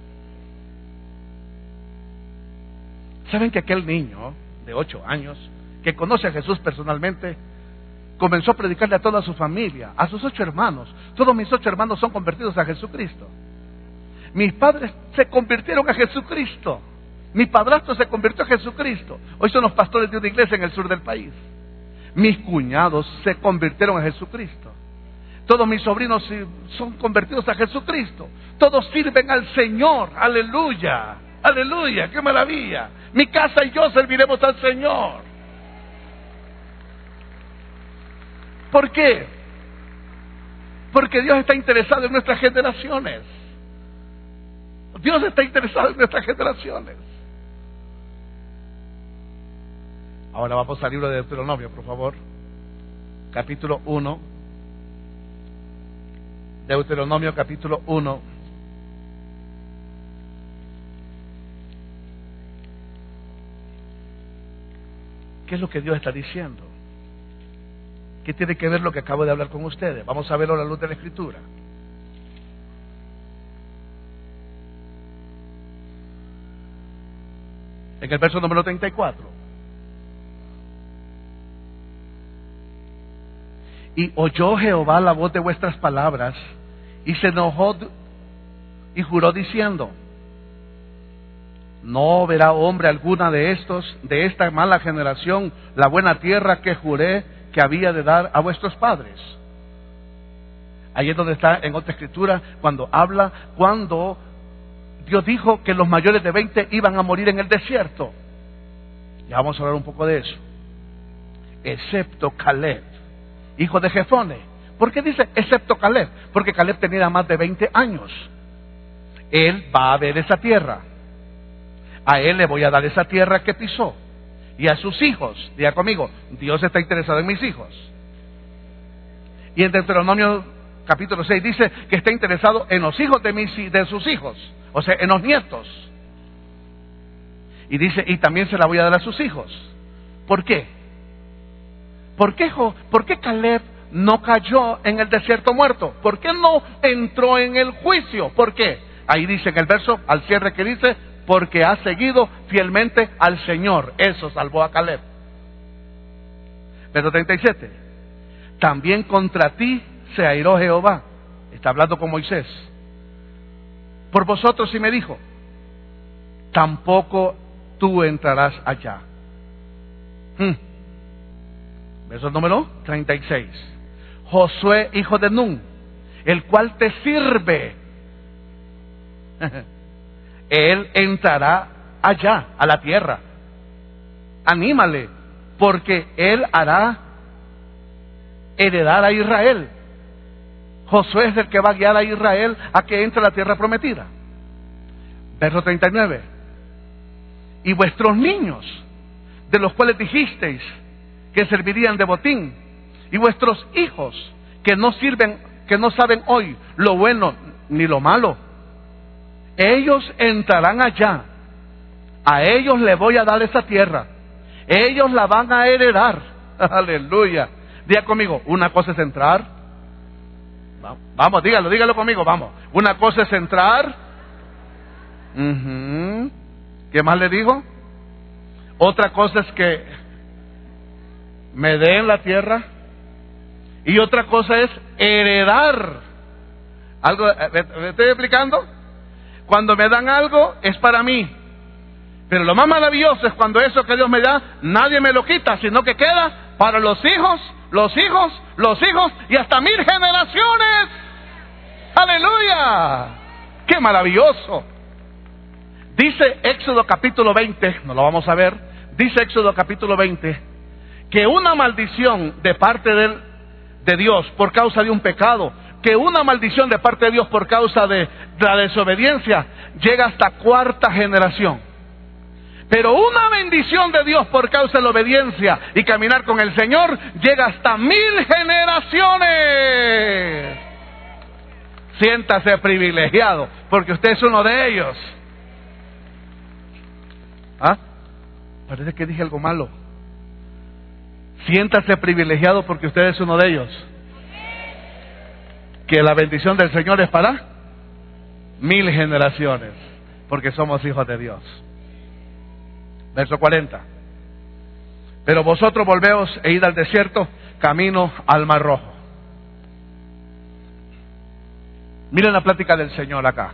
¿Saben que aquel niño de ocho años que conoce a Jesús personalmente comenzó a predicarle a toda su familia, a sus ocho hermanos? Todos mis ocho hermanos son convertidos a Jesucristo. Mis padres se convirtieron a Jesucristo. Mi padrastro se convirtió a Jesucristo. Hoy son los pastores de una iglesia en el sur del país. Mis cuñados se convirtieron a Jesucristo. Todos mis sobrinos son convertidos a Jesucristo. Todos sirven al Señor. Aleluya, aleluya, qué maravilla. Mi casa y yo serviremos al Señor. ¿Por qué? Porque Dios está interesado en nuestras generaciones. Dios está interesado en nuestras generaciones. Ahora vamos al libro de Deuteronomio, por favor. Capítulo uno. Deuteronomio capítulo uno. ¿Qué es lo que Dios está diciendo? ¿Qué tiene que ver lo que acabo de hablar con ustedes? Vamos a verlo a la luz de la Escritura. En el verso número treinta y cuatro. Y oyó Jehová la voz de vuestras palabras, y se enojó y juró diciendo: no verá hombre alguna de estos, de esta mala generación, la buena tierra que juré que había de dar a vuestros padres. Ahí es donde está en otra escritura, cuando habla, cuando Dios dijo que los mayores de veinte iban a morir en el desierto. Ya vamos a hablar un poco de eso. Excepto Caleb, hijo de Jefone. ¿Por qué dice excepto Caleb? Porque Caleb tenía más de veinte años. Él va a ver esa tierra. A él le voy a dar esa tierra que pisó. Y a sus hijos. Diga conmigo, Dios está interesado en mis hijos. Y en Deuteronomio capítulo seis dice que está interesado en los hijos de, mis, de sus hijos. O sea, en los nietos. Y dice, y también se la voy a dar a sus hijos. ¿Por qué? ¿Por qué, ¿Por qué Caleb no cayó en el desierto muerto? ¿Por qué no entró en el juicio? ¿Por qué? Ahí dice en el verso, al cierre que dice, porque ha seguido fielmente al Señor. Eso salvó a Caleb. Verso treinta y siete. También contra ti se airó Jehová. Está hablando con Moisés. Por vosotros, y me dijo, tampoco tú entrarás allá. Hmm. Verso número treinta y seis. Josué, hijo de Nun, el cual te sirve, él entrará allá, a la tierra. Anímale, porque él hará heredar a Israel. Josué es el que va a guiar a Israel a que entre a la tierra prometida. Verso treinta y nueve. Y vuestros niños, de los cuales dijisteis que servirían de botín, y vuestros hijos, que no sirven, que no saben hoy lo bueno ni lo malo, ellos entrarán allá. A ellos les voy a dar esa tierra. Ellos la van a heredar. Aleluya. Diga conmigo, una cosa es entrar. Vamos, dígalo, dígalo conmigo, vamos. Una cosa es entrar. Uh-huh. ¿Qué más le digo? Otra cosa es que me den la tierra. Y otra cosa es heredar. ¿Algo? ¿Me estoy explicando? Cuando me dan algo es para mí. Pero lo más maravilloso es cuando eso que Dios me da, nadie me lo quita, sino que queda para los hijos, los hijos, los hijos y hasta mil generaciones. ¡Aleluya! ¡Qué maravilloso! Dice Éxodo capítulo veinte, no lo vamos a ver, dice Éxodo capítulo veinte, que una maldición de parte de, de Dios por causa de un pecado, que una maldición de parte de Dios por causa de la desobediencia llega hasta cuarta generación. Pero una bendición de Dios por causa de la obediencia y caminar con el Señor llega hasta mil generaciones. Siéntase privilegiado, porque usted es uno de ellos. ¿Ah? Parece que dije algo malo. Siéntase privilegiado porque usted es uno de ellos. Que la bendición del Señor es para mil generaciones, porque somos hijos de Dios. Verso cuarenta. Pero vosotros volveos e id al desierto, camino al Mar Rojo. Miren la plática del Señor acá.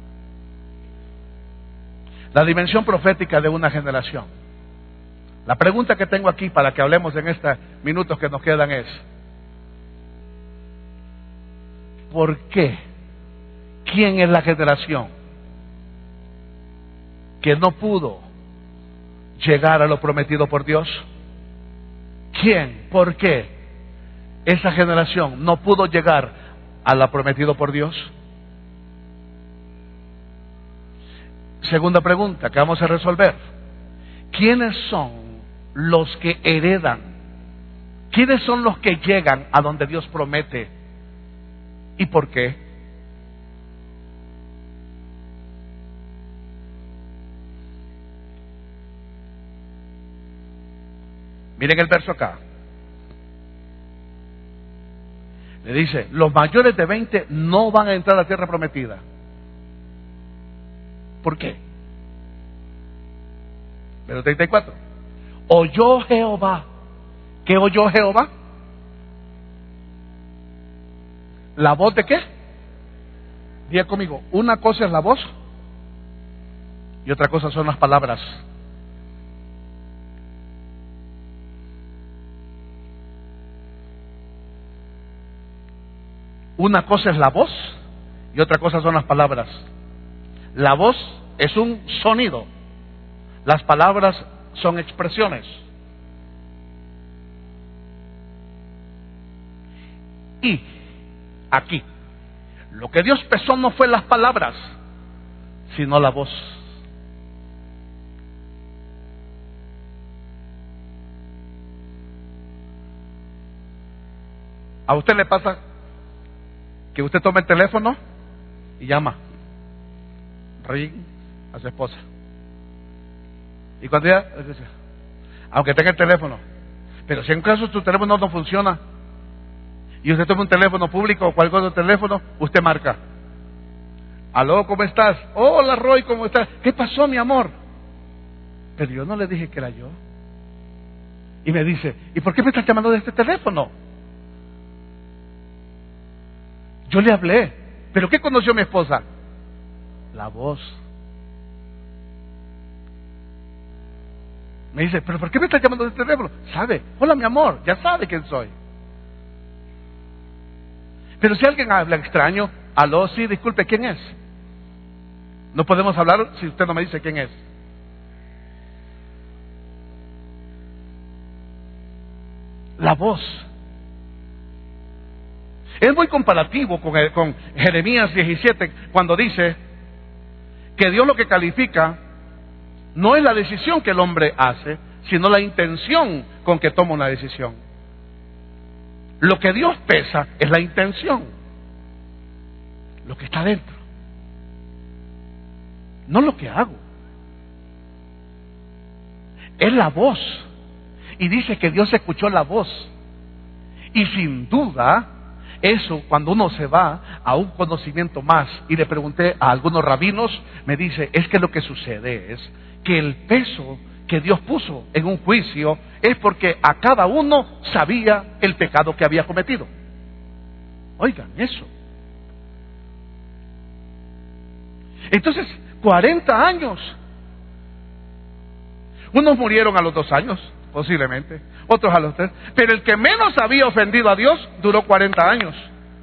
La dimensión profética de una generación. La pregunta que tengo aquí para que hablemos en estos minutos que nos quedan es: ¿por qué? ¿Quién es la generación que no pudo llegar a lo prometido por Dios? ¿Quién? ¿Por qué esa generación no pudo llegar a lo prometido por Dios? Segunda pregunta que vamos a resolver. ¿Quiénes son los que heredan? ¿Quiénes son los que llegan a donde Dios promete? ¿Y por qué? Miren el verso acá. Le dice, los mayores de veinte no van a entrar a la tierra prometida. ¿Por qué? Verso treinta y cuatro. Oyó Jehová. ¿Qué oyó Jehová? ¿La voz de qué? Diga conmigo, una cosa es la voz y otra cosa son las palabras. Una cosa es la voz y otra cosa son las palabras. La voz es un sonido. Las palabras son expresiones. Y aquí, lo que Dios pesó no fue las palabras, sino la voz. ¿A usted le pasa que usted toma el teléfono y llama ring a su esposa? Y cuando ella, aunque tenga el teléfono, pero si en caso tu teléfono no funciona y usted toma un teléfono público o cualquier otro teléfono, usted marca. Aló, ¿cómo estás? Hola, Roy, ¿cómo estás? ¿Qué pasó, mi amor? Pero yo no le dije que era yo. Y me dice, ¿y por qué me estás llamando de este teléfono? Yo le hablé. ¿Pero qué conoció mi esposa? La voz. Me dice, ¿pero por qué me estás llamando de este teléfono? ¿Sabe? Hola, mi amor, ya sabe quién soy. Pero si alguien habla extraño, aló, sí, disculpe, ¿quién es? No podemos hablar si usted no me dice quién es. La voz. Es muy comparativo con, el, con Jeremías diecisiete, cuando dice que Dios lo que califica no es la decisión que el hombre hace, sino la intención con que toma una decisión. Lo que Dios pesa es la intención, lo que está dentro, no lo que hago. Es la voz. Y dice que Dios escuchó la voz. Y sin duda, eso cuando uno se va a un conocimiento más, y le pregunté a algunos rabinos, me dice, es que lo que sucede es que el peso que Dios puso en un juicio es porque a cada uno sabía el pecado que había cometido. Oigan eso. Entonces, cuarenta años. Unos murieron a los dos años, posiblemente, otros a los tres, pero el que menos había ofendido a Dios duró cuarenta años.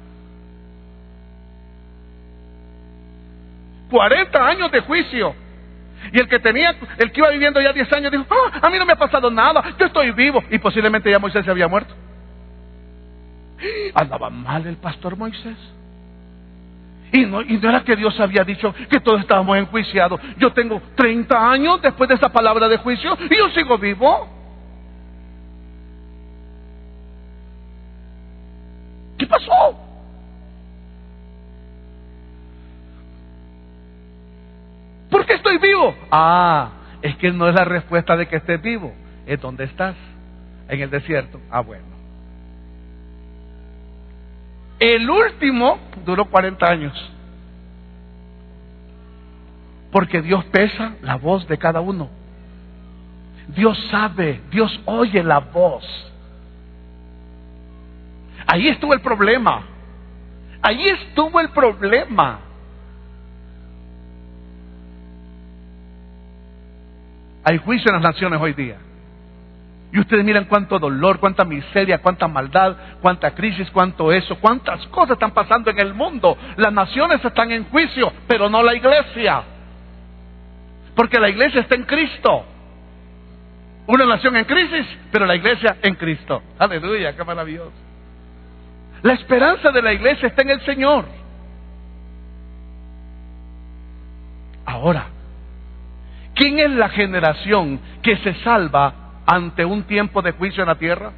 cuarenta años de juicio. Y el que tenía, el que iba viviendo ya diez años dijo, ah, a mí no me ha pasado nada, yo estoy vivo. Y posiblemente ya Moisés se había muerto. Andaba mal el pastor Moisés. Y no, y no era que Dios había dicho que todos estábamos enjuiciados. Yo tengo treinta años después de esa palabra de juicio y yo sigo vivo. ¿Qué pasó? ¿Por qué estoy vivo? Ah, es que no es la respuesta de que estés vivo, es donde estás, en el desierto. Ah, bueno. El último duró cuarenta años. Porque Dios pesa la voz de cada uno. Dios sabe, Dios oye la voz. Ahí estuvo el problema. Ahí estuvo el problema. Hay juicio en las naciones hoy día. Y ustedes miran cuánto dolor, cuánta miseria, cuánta maldad, cuánta crisis, cuánto eso, cuántas cosas están pasando en el mundo. Las naciones están en juicio, pero no la iglesia. Porque la iglesia está en Cristo. Una nación en crisis, pero la iglesia en Cristo. Aleluya, qué maravilloso. La esperanza de la iglesia está en el Señor. Ahora, ¿quién es la generación que se salva ante un tiempo de juicio en la tierra?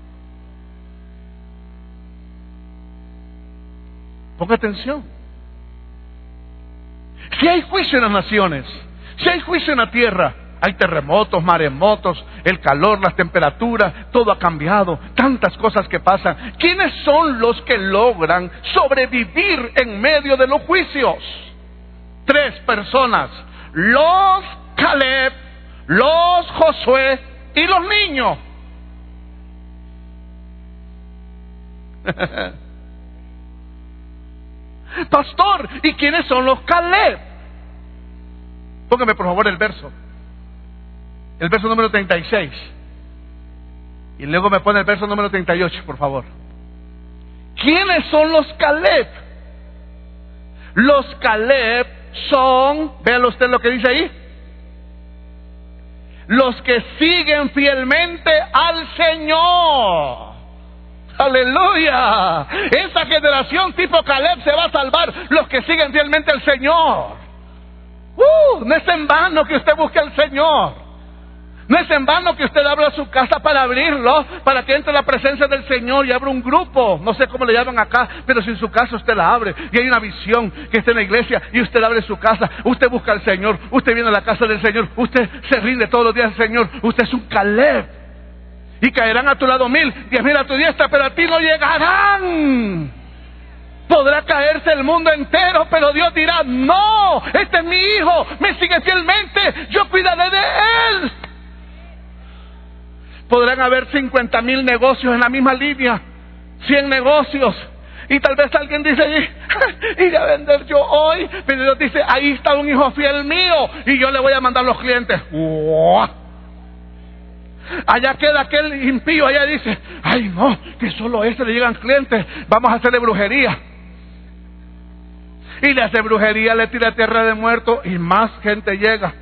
Ponga atención. Si hay juicio en las naciones, si hay juicio en la tierra, hay terremotos, maremotos, el calor, las temperaturas, todo ha cambiado, tantas cosas que pasan. ¿Quiénes son los que logran sobrevivir en medio de los juicios? Tres personas: los Caleb, los Josué y los niños. Pastor, ¿y quiénes son los Caleb? Póngame por favor el verso. El verso número treinta y seis. Y luego me pone el verso número treinta y ocho, por favor. ¿Quiénes son los Caleb? Los Caleb son, véalo usted lo que dice ahí, los que siguen fielmente al Señor. Aleluya. Esa generación tipo Caleb se va a salvar, los que siguen fielmente al Señor. Uh, no es en vano que usted busque al Señor. No es en vano que usted abra su casa para abrirlo, para que entre la presencia del Señor y abra un grupo. No sé cómo le llaman acá, pero si en su casa usted la abre y hay una visión que está en la iglesia y usted abre su casa, usted busca al Señor, usted viene a la casa del Señor, usted se rinde todos los días al Señor. Usted es un Caleb. Y caerán a tu lado mil, diez mil a tu diestra, pero a ti no llegarán. Podrá caerse el mundo entero, pero Dios dirá: no, este es mi hijo, me sigue fielmente, yo cuidaré de él. Podrán haber cincuenta mil negocios en la misma línea, cien negocios, y tal vez alguien dice: iré a vender yo hoy, pero Dios dice: ahí está un hijo fiel mío, y yo le voy a mandar los clientes. ¡Uah! Allá queda aquel impío, allá dice: ay no, que solo a ese le llegan clientes, vamos a hacerle brujería. Y le hace brujería, le tira tierra de muerto y más gente llega.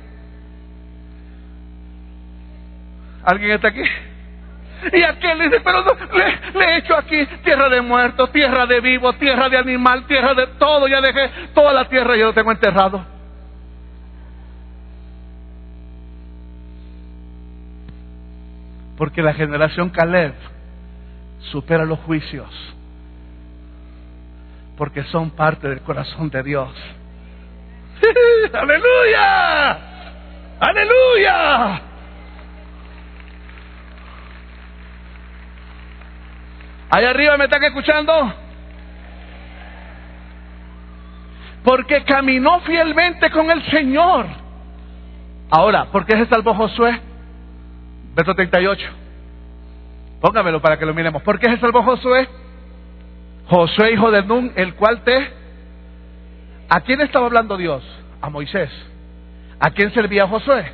¿Alguien está aquí? Y aquel dice: pero no, le, le he hecho aquí tierra de muerto, tierra de vivo, tierra de animal, tierra de todo, ya dejé toda la tierra y yo lo tengo enterrado. Porque la generación Caleb supera los juicios, porque son parte del corazón de Dios. ¡Aleluya! ¡Aleluya! Allá arriba, ¿me están escuchando? Porque caminó fielmente con el Señor. Ahora, ¿por qué se salvó Josué? Verso treinta y ocho. Póngamelo para que lo miremos. ¿Por qué se salvó Josué? Josué, hijo de Nun, el cual te... ¿A quién estaba hablando Dios? A Moisés. ¿A quién servía Josué?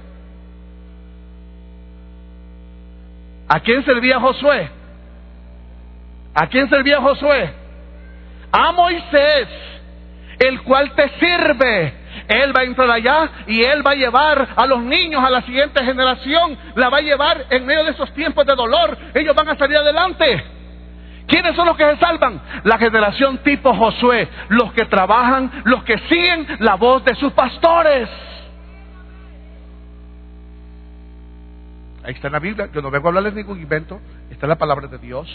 ¿A quién servía Josué? ¿A quién servía Josué? A Moisés, el cual te sirve. Él va a entrar allá y él va a llevar a los niños a la siguiente generación. La va a llevar en medio de esos tiempos de dolor. Ellos van a salir adelante. ¿Quiénes son los que se salvan? La generación tipo Josué, los que trabajan, los que siguen la voz de sus pastores. Ahí está en la Biblia. Yo no vengo a hablarles ningún invento. Está en la palabra de Dios.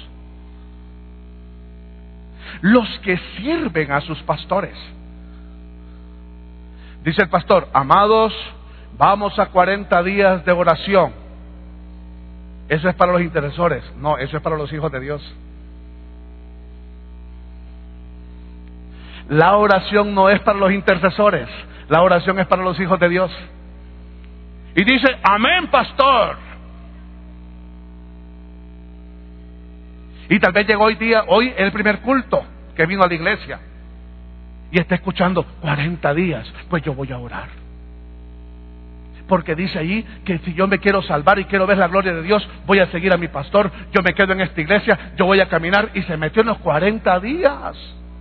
Los que sirven a sus pastores. Dice el pastor: amados, vamos a cuarenta días de oración. Eso es para los intercesores. No, eso es para los hijos de Dios. La oración no es para los intercesores. La oración es para los hijos de Dios. Y dice: amén, pastor. Y tal vez llegó hoy día, hoy el primer culto que vino a la iglesia y está escuchando cuarenta días, pues yo voy a orar. Porque dice allí que si yo me quiero salvar y quiero ver la gloria de Dios, voy a seguir a mi pastor, yo me quedo en esta iglesia, yo voy a caminar, y se metió en los cuarenta días.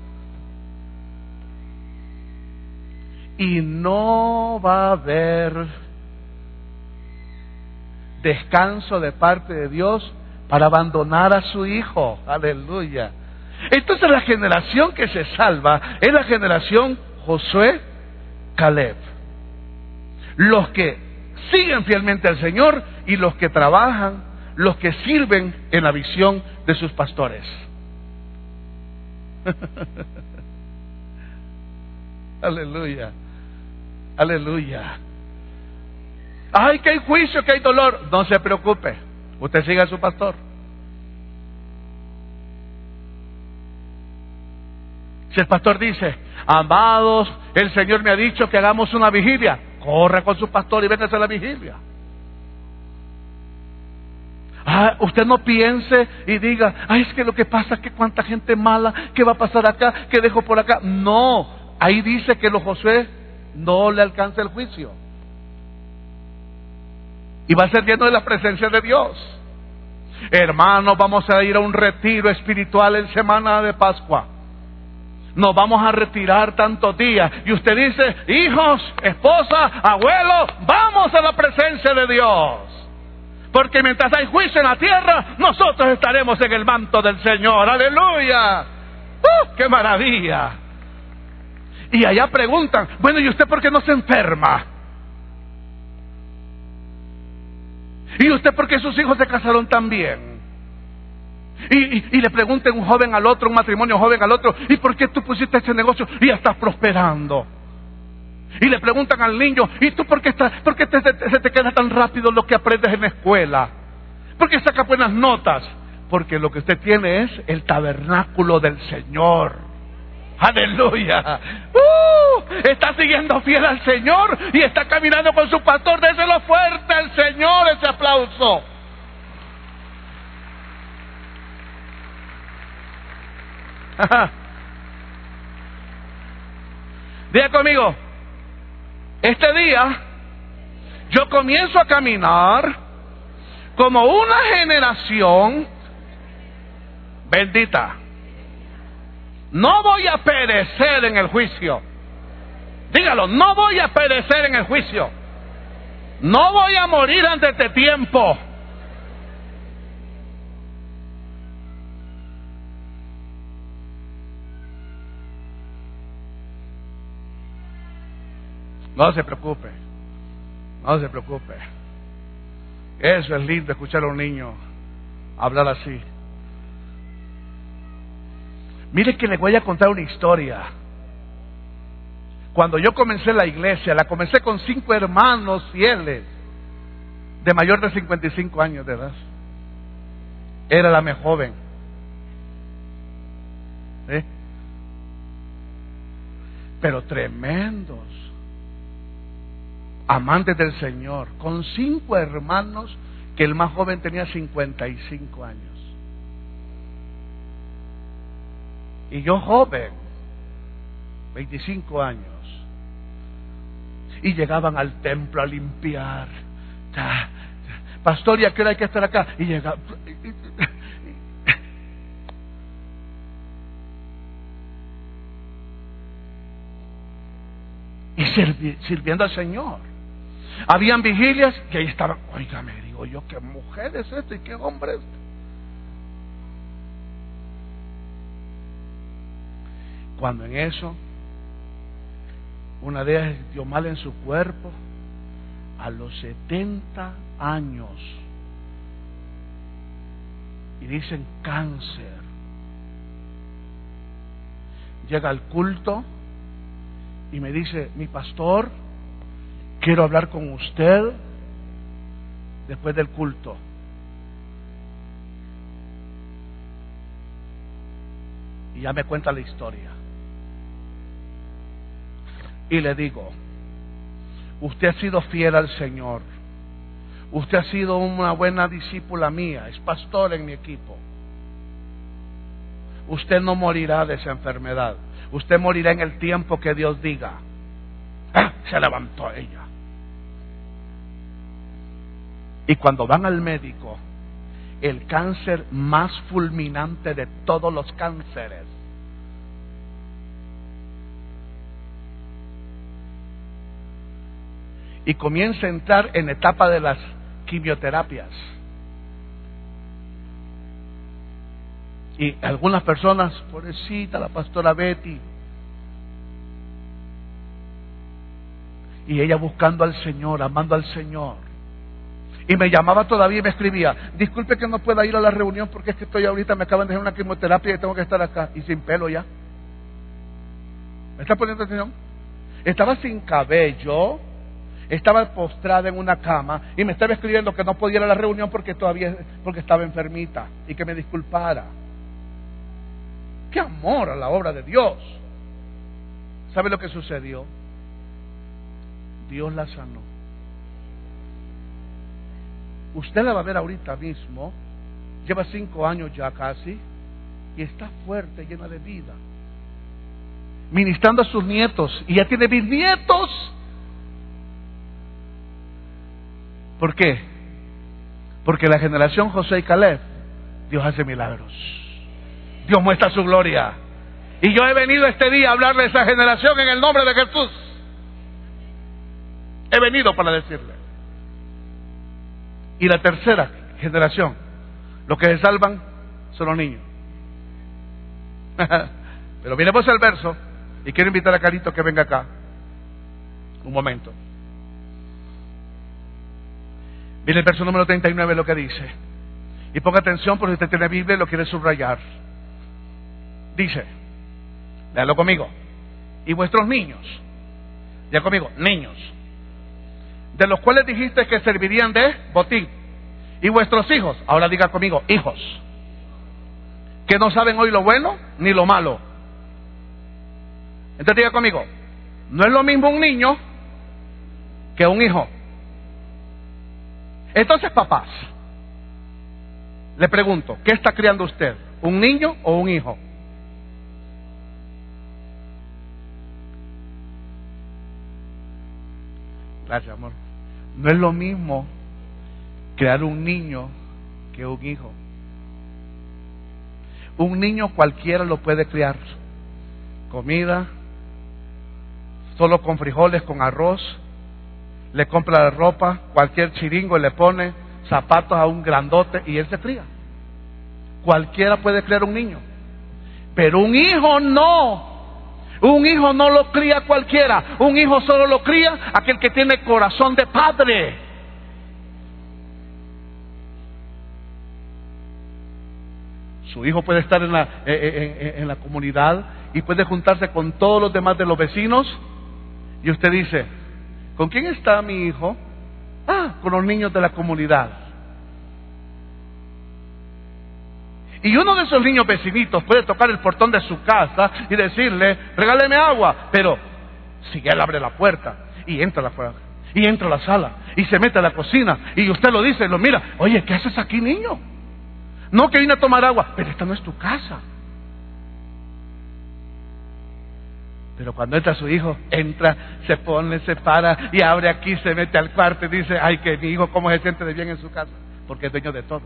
Y no va a haber descanso de parte de Dios para abandonar a su hijo. Aleluya. Entonces la generación que se salva es la generación Josué, Caleb. Los que siguen fielmente al Señor y los que trabajan, los que sirven en la visión de sus pastores. Aleluya, aleluya. Ay, que hay juicio, que hay dolor. No se preocupe, usted siga a su pastor. Si el pastor dice, amados, el Señor me ha dicho que hagamos una vigilia, corra con su pastor y véngase a la vigilia. Ah, usted no piense y diga, ay, es que lo que pasa es que cuánta gente mala, ¿qué va a pasar acá? ¿Qué dejo por acá? No, ahí dice que los Josué no le alcanza el juicio. Y va a ser lleno de la presencia de Dios. Hermanos, vamos a ir a un retiro espiritual en semana de Pascua. Nos vamos a retirar tantos días. Y usted dice, hijos, esposa, abuelo, vamos a la presencia de Dios. Porque mientras hay juicio en la tierra, nosotros estaremos en el manto del Señor. ¡Aleluya! ¡Uh, qué maravilla! Y allá preguntan, bueno, ¿y usted por qué no se enferma? ¿Y usted por qué sus hijos se casaron tan bien? Y, y, y le pregunten un joven al otro, un matrimonio joven al otro, ¿y por qué tú pusiste este negocio y ya estás prosperando? Y le preguntan al niño, ¿y tú por qué, estás, por qué te, te, se te queda tan rápido lo que aprendes en la escuela? ¿Por qué sacas buenas notas? Porque lo que usted tiene es el tabernáculo del Señor. ¡Aleluya! ¡Uh! Está siguiendo fiel al Señor y está caminando con su pastor. Déselo fuerte al Señor ese aplauso. Diga conmigo, este día yo comienzo a caminar como una generación bendita. No voy a perecer en el juicio. Dígalo, no voy a perecer en el juicio. No voy a morir antes de tiempo. No se preocupe, no se preocupe. Eso es lindo, escuchar a un niño hablar así. Mire que le voy a contar una historia. Cuando yo comencé la iglesia, la comencé con cinco hermanos fieles, de mayor de cincuenta y cinco años de edad. Era la más joven. ¿Sí? Pero tremendos. Amantes del Señor, con cinco hermanos, que el más joven tenía cincuenta y cinco años. Y yo joven, veinticinco años. Y llegaban al templo a limpiar. Pastor, ¿y a qué hora hay que estar acá? Y llegaban. Y sirvi, sirviendo al Señor. Habían vigilias que ahí estaban. Oiga, me digo yo, ¿qué mujer es esta y qué hombre es este? Cuando en eso, una de ellas dio mal en su cuerpo, a los setenta años. Y dicen cáncer. Llega al culto y me dice, mi pastor, quiero hablar con usted después del culto. Y ya me cuenta la historia. Y le digo, usted ha sido fiel al Señor. Usted ha sido una buena discípula mía, es pastor en mi equipo. Usted no morirá de esa enfermedad. Usted morirá en el tiempo que Dios diga. ¡Ah! Se levantó ella. Y cuando van al médico, el cáncer más fulminante de todos los cánceres, y comienza a entrar en etapa de las quimioterapias. Y algunas personas, pobrecita la pastora Betty, y ella buscando al Señor, amando al Señor. Y me llamaba todavía y me escribía: disculpe que no pueda ir a la reunión porque es que estoy ahorita, me acaban de hacer una quimioterapia y tengo que estar acá. Y sin pelo ya. ¿Me está poniendo atención? Estaba sin cabello, estaba postrada en una cama y me estaba escribiendo que no podía ir a la reunión porque todavía, porque estaba enfermita y que me disculpara. ¡Qué amor a la obra de Dios! ¿Sabe lo que sucedió? Dios la sanó. Usted la va a ver ahorita mismo. Lleva cinco años ya casi y está fuerte, llena de vida, ministrando a sus nietos, y ya tiene bisnietos. ¿Por qué? Porque la generación José y Caleb, Dios hace milagros, Dios muestra su gloria. Y yo he venido este día a hablarle a esa generación en el nombre de Jesús. He venido para decirle. Y la tercera generación, los que se salvan son los niños. Pero miremos el verso, y quiero invitar a Carito que venga acá un momento. Mire el verso número treinta y nueve, lo que dice, y ponga atención porque si usted tiene Biblia y lo quiere subrayar. Dice, léalo conmigo: y vuestros niños, ya conmigo, niños, de los cuales dijiste que servirían de botín, y vuestros hijos, ahora diga conmigo, hijos, que no saben hoy lo bueno ni lo malo. Entonces diga conmigo, no es lo mismo un niño que un hijo. Entonces, papás, le pregunto, ¿qué está criando usted? ¿Un niño o un hijo? Gracias, amor. No es lo mismo crear un niño que un hijo. Un niño cualquiera lo puede criar. Comida, solo con frijoles, con arroz. Le compra la ropa, cualquier chiringo, y le pone zapatos a un grandote y él se cría. Cualquiera puede criar un niño. Pero un hijo no. Un hijo no lo cría cualquiera. Un hijo solo lo cría aquel que tiene corazón de padre. Su hijo puede estar en la, en, en, en la comunidad y puede juntarse con todos los demás de los vecinos, y usted dice, ¿con quién está mi hijo? Ah, con los niños de la comunidad. Y uno de esos niños vecinitos puede tocar el portón de su casa y decirle, regáleme agua. Pero si él abre la puerta y entra a la puerta, y entra a la sala y se mete a la cocina, y usted lo dice, lo mira, oye, ¿qué haces aquí, niño? No, que vine a tomar agua. Pero esta no es tu casa. Pero cuando entra su hijo, entra, se pone, se para y abre aquí, se mete al cuarto y dice, ay, que mi hijo cómo se siente de bien en su casa, porque es dueño de todo.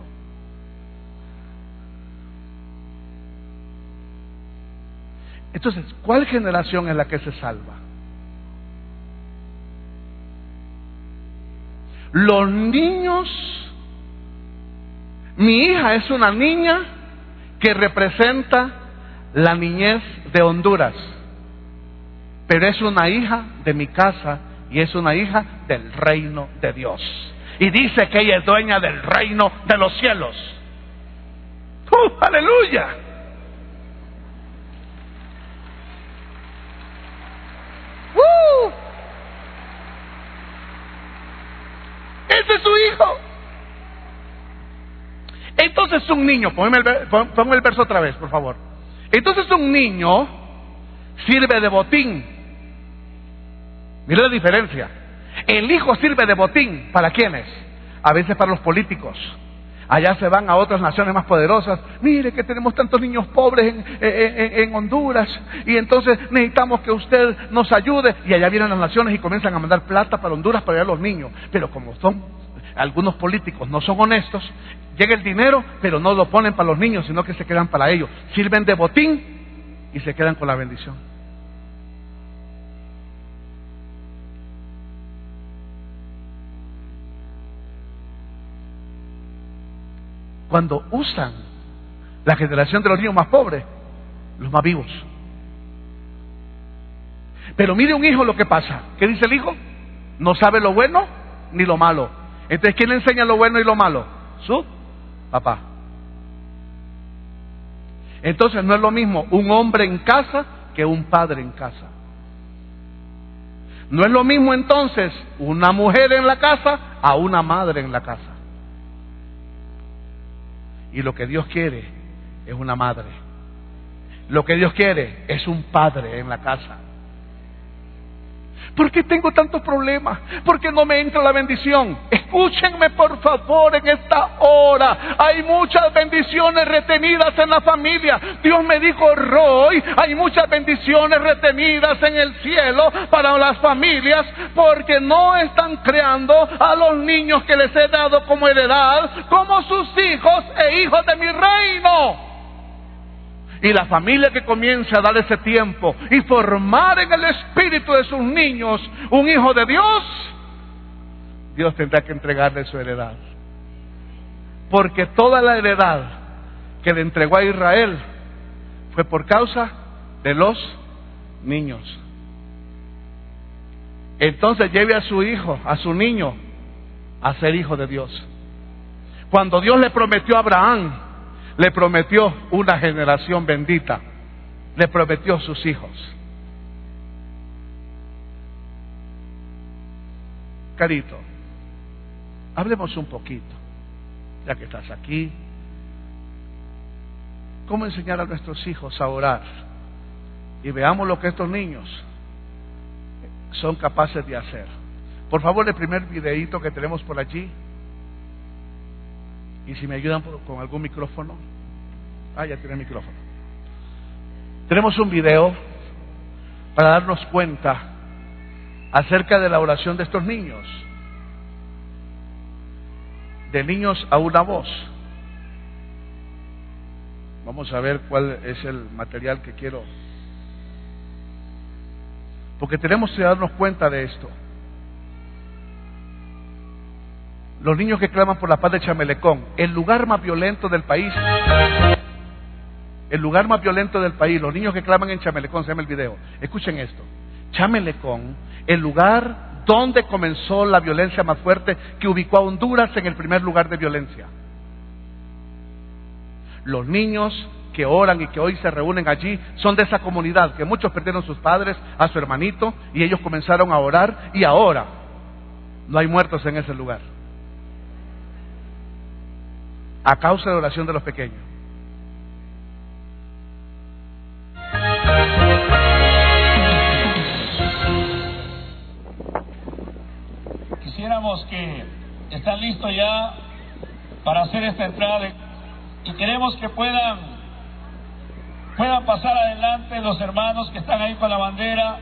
Entonces, ¿cuál generación es la que se salva? Los niños. Mi hija es una niña que representa la niñez de Honduras, pero es una hija de mi casa y es una hija del reino de Dios. Y dice que ella es dueña del reino de los cielos. ¡Uh, aleluya! ¡Uh! Ese es su hijo. Entonces un niño, ponme el, ponme el verso otra vez, por favor. Entonces un niño sirve de botín. Mira la diferencia. El hijo sirve de botín. ¿Para quiénes? A veces para los políticos. Allá se van a otras naciones más poderosas. Mire que tenemos tantos niños pobres en, en, en Honduras, y entonces necesitamos que usted nos ayude. Y allá vienen las naciones y comienzan a mandar plata para Honduras para ayudar a los niños. Pero como son algunos políticos no son honestos, llega el dinero, pero no lo ponen para los niños, sino que se quedan para ellos. Sirven de botín y se quedan con la bendición. Cuando usan La generación de los niños más pobres, los más vivos. Pero mire un hijo lo que pasa. ¿Qué dice el hijo? No sabe lo bueno ni lo malo. Entonces, ¿quién le enseña lo bueno y lo malo? Su papá. Entonces no es lo mismo un hombre en casa que un padre en casa. No es lo mismo entonces una mujer en la casa a una madre en la casa. Y lo que Dios quiere es una madre. Lo que Dios quiere es un padre en la casa. ¿Por qué tengo tantos problemas? ¿Por qué no me entra la bendición? Escúchenme por favor en esta hora. Hay muchas bendiciones retenidas en la familia. Dios me dijo, Roy, hay muchas bendiciones retenidas en el cielo para las familias, porque no están creando a los niños que les he dado como heredad, como sus hijos e hijos de mi reino. Y la familia que comience a dar ese tiempo y formar en el espíritu de sus niños un hijo de Dios, Dios tendrá que entregarle su heredad. Porque toda la heredad que le entregó a Israel fue por causa de los niños. Entonces lleve a su hijo, a su niño, a ser hijo de Dios. Cuando Dios le prometió a Abraham, le prometió una generación bendita, le prometió sus hijos. Carito, hablemos un poquito, ya que estás aquí, cómo enseñar a nuestros hijos a orar, y veamos lo que estos niños son capaces de hacer. Por favor, el primer videíto que tenemos por allí. Y si me ayudan con algún micrófono. Ah, ya tiene el micrófono. Tenemos un video para darnos cuenta acerca de la oración de estos niños. De niños a una voz. Vamos a ver cuál es el material que quiero. Porque tenemos que darnos cuenta de esto. Los niños que claman por la paz de Chamelecón, el lugar más violento del país, el lugar más violento del país, los niños que claman en Chamelecón, se llama el video. Escuchen esto. Chamelecón, el lugar donde comenzó la violencia más fuerte, que ubicó a Honduras en el primer lugar de violencia. Los niños que oran y que hoy se reúnen allí son de esa comunidad, que muchos perdieron sus padres, a su hermanito, y ellos comenzaron a orar, y ahora no hay muertos en ese lugar, a causa de la oración de los pequeños. Quisiéramos que están listos ya para hacer esta entrada y queremos que puedan puedan pasar adelante los hermanos que están ahí con la bandera.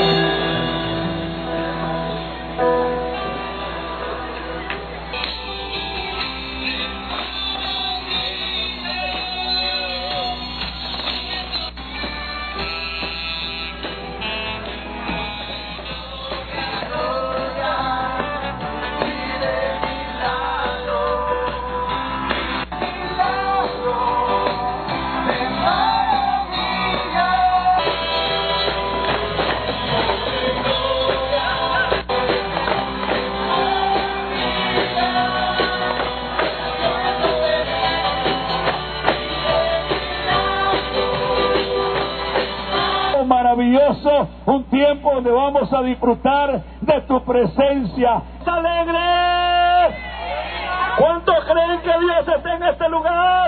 Maravilloso, un tiempo donde vamos a disfrutar de tu presencia. ¡Alegre! ¿Cuántos creen que Dios está en este lugar?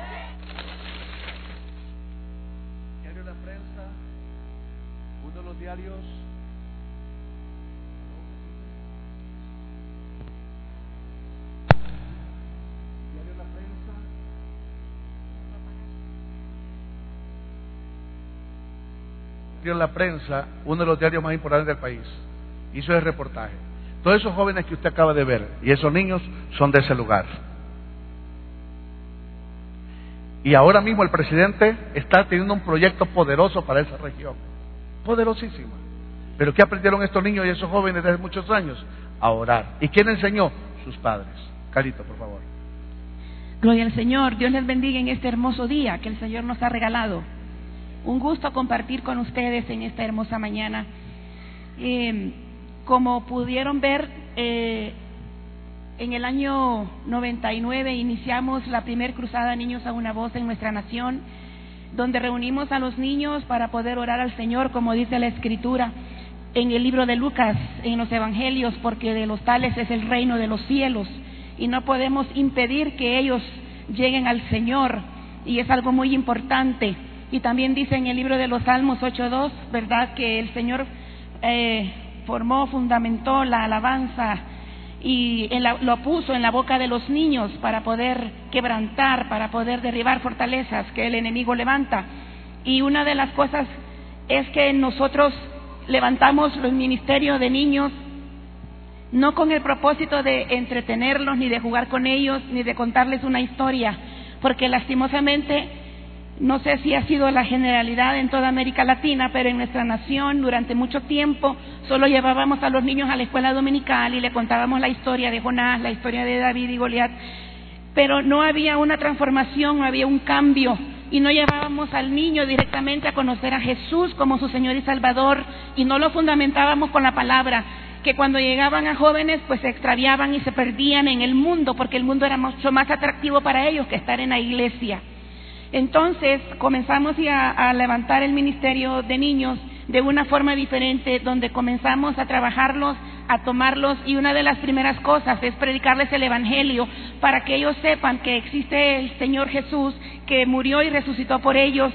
Diario La Prensa, uno de los diarios. Diario La Prensa. Diario La Prensa, uno de los diarios más importantes del país, hizo el reportaje. Todos esos jóvenes que usted acaba de ver y esos niños son de ese lugar. Y ahora mismo el presidente está teniendo un proyecto poderoso para esa región, poderosísima. Pero ¿qué aprendieron estos niños y esos jóvenes desde muchos años? A orar. ¿Y quién enseñó? Sus padres. Carito, por favor. Gloria al Señor. Dios les bendiga en este hermoso día que el Señor nos ha regalado. Un gusto compartir con ustedes en esta hermosa mañana. Eh, como pudieron ver, eh, en el año noventa y nueve iniciamos la primer cruzada Niños a una Voz en nuestra nación, donde reunimos a los niños para poder orar al Señor, como dice la Escritura en el libro de Lucas, en los Evangelios, porque de los tales es el reino de los cielos, y no podemos impedir que ellos lleguen al Señor, y es algo muy importante. Y también dice en el libro de los Salmos ocho dos, ¿verdad?, que el Señor eh, formó, fundamentó la alabanza y en la, lo puso en la boca de los niños para poder quebrantar, para poder derribar fortalezas que el enemigo levanta. Y una de las cosas es que nosotros levantamos los ministerios de niños no con el propósito de entretenerlos, ni de jugar con ellos, ni de contarles una historia, porque lastimosamente, no sé si ha sido la generalidad en toda América Latina, pero en nuestra nación durante mucho tiempo solo llevábamos a los niños a la escuela dominical y le contábamos la historia de Jonás, la historia de David y Goliat, pero no había una transformación, no había un cambio, y no llevábamos al niño directamente a conocer a Jesús como su Señor y Salvador, y no lo fundamentábamos con la palabra, que cuando llegaban a jóvenes pues se extraviaban y se perdían en el mundo, porque el mundo era mucho más atractivo para ellos que estar en la iglesia. Entonces comenzamos a, a levantar el ministerio de niños de una forma diferente, donde comenzamos a trabajarlos, a tomarlos, y una de las primeras cosas es predicarles el Evangelio para que ellos sepan que existe el Señor Jesús, que murió y resucitó por ellos,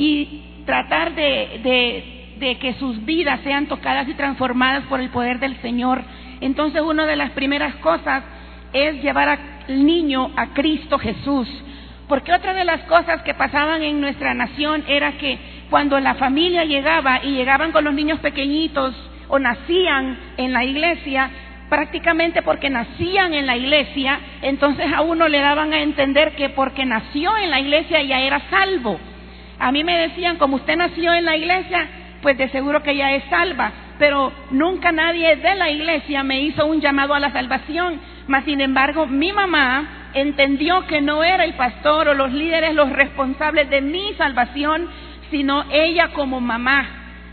y tratar de, de, de que sus vidas sean tocadas y transformadas por el poder del Señor. Entonces una de las primeras cosas es llevar al niño a Cristo Jesús. Porque otra de las cosas que pasaban en nuestra nación era que cuando la familia llegaba y llegaban con los niños pequeñitos o nacían en la iglesia, prácticamente porque nacían en la iglesia, entonces a uno le daban a entender que porque nació en la iglesia ya era salvo. A mí me decían, como usted nació en la iglesia, pues de seguro que ya es salva, pero nunca nadie de la iglesia me hizo un llamado a la salvación. Mas sin embargo, mi mamá entendió que no era el pastor o los líderes los responsables de mi salvación, sino ella como mamá.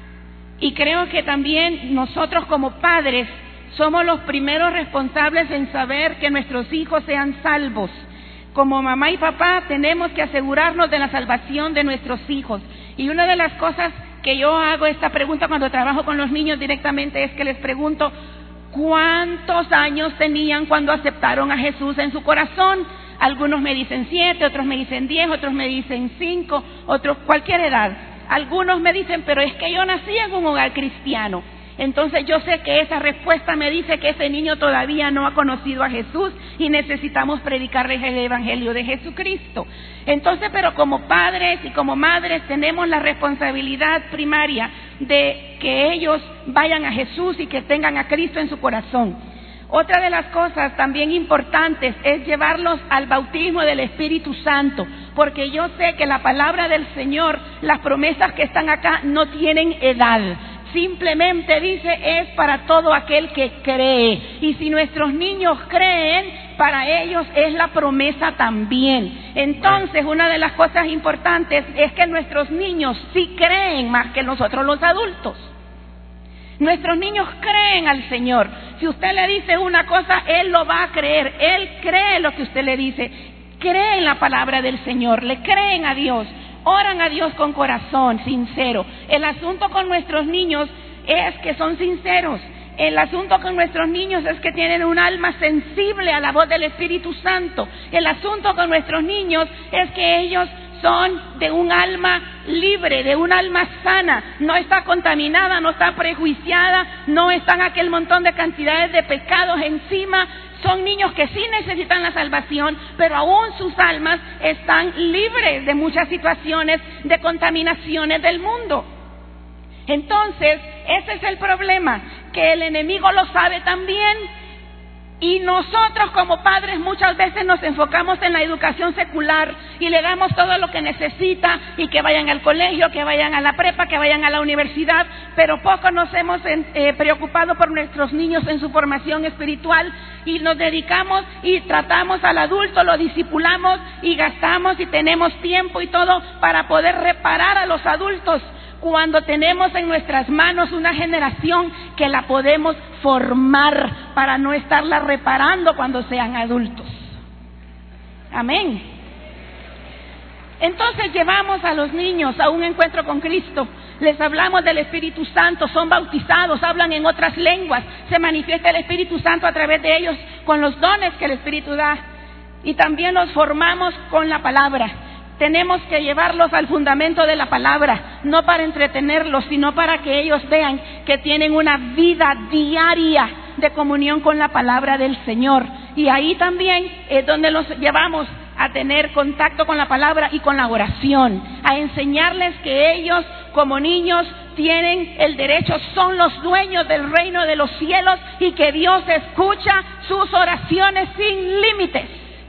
Y creo que también nosotros como padres somos los primeros responsables en saber que nuestros hijos sean salvos. Como mamá y papá tenemos que asegurarnos de la salvación de nuestros hijos. Y una de las cosas que yo hago esta pregunta cuando trabajo con los niños directamente es que les pregunto: ¿cuántos años tenían cuando aceptaron a Jesús en su corazón? Algunos me dicen siete, otros me dicen diez, otros me dicen cinco, otros cualquier edad. Algunos me dicen, pero es que yo nací en un hogar cristiano. Entonces yo sé que esa respuesta me dice que ese niño todavía no ha conocido a Jesús y necesitamos predicarles el Evangelio de Jesucristo. Entonces, pero como padres y como madres tenemos la responsabilidad primaria de que ellos vayan a Jesús y que tengan a Cristo en su corazón. Otra de las cosas también importantes es llevarlos al bautismo del Espíritu Santo, porque yo sé que la palabra del Señor, las promesas que están acá no tienen edad. Simplemente dice, es para todo aquel que cree. Y si nuestros niños creen, para ellos es la promesa también. Entonces, una de las cosas importantes es que nuestros niños sí creen más que nosotros los adultos. Nuestros niños creen al Señor. Si usted le dice una cosa, Él lo va a creer. Él cree lo que usted le dice. Cree en la palabra del Señor, le creen a Dios. Oran a Dios con corazón sincero. El asunto con nuestros niños es que son sinceros. El asunto con nuestros niños es que tienen un alma sensible a la voz del Espíritu Santo. El asunto con nuestros niños es que ellos son de un alma libre, de un alma sana. No está contaminada, no está prejuiciada, no están aquel montón de cantidades de pecados encima. Son niños que sí necesitan la salvación, pero aún sus almas están libres de muchas situaciones de contaminaciones del mundo. Entonces, ese es el problema, que el enemigo lo sabe también. Y nosotros como padres muchas veces nos enfocamos en la educación secular y le damos todo lo que necesita, y que vayan al colegio, que vayan a la prepa, que vayan a la universidad, pero poco nos hemos eh, preocupado por nuestros niños en su formación espiritual, y nos dedicamos y tratamos al adulto, lo discipulamos y gastamos y tenemos tiempo y todo para poder reparar a los adultos, cuando tenemos en nuestras manos una generación que la podemos formar para no estarla reparando cuando sean adultos. Amén. Entonces llevamos a los niños a un encuentro con Cristo, les hablamos del Espíritu Santo, son bautizados, hablan en otras lenguas, se manifiesta el Espíritu Santo a través de ellos con los dones que el Espíritu da, y también los formamos con la palabra. Tenemos que llevarlos al fundamento de la palabra, no para entretenerlos, sino para que ellos vean que tienen una vida diaria de comunión con la palabra del Señor. Y ahí también es donde los llevamos a tener contacto con la palabra y con la oración, a enseñarles que ellos como niños tienen el derecho, son los dueños del reino de los cielos, y que Dios escucha sus oraciones sin límites.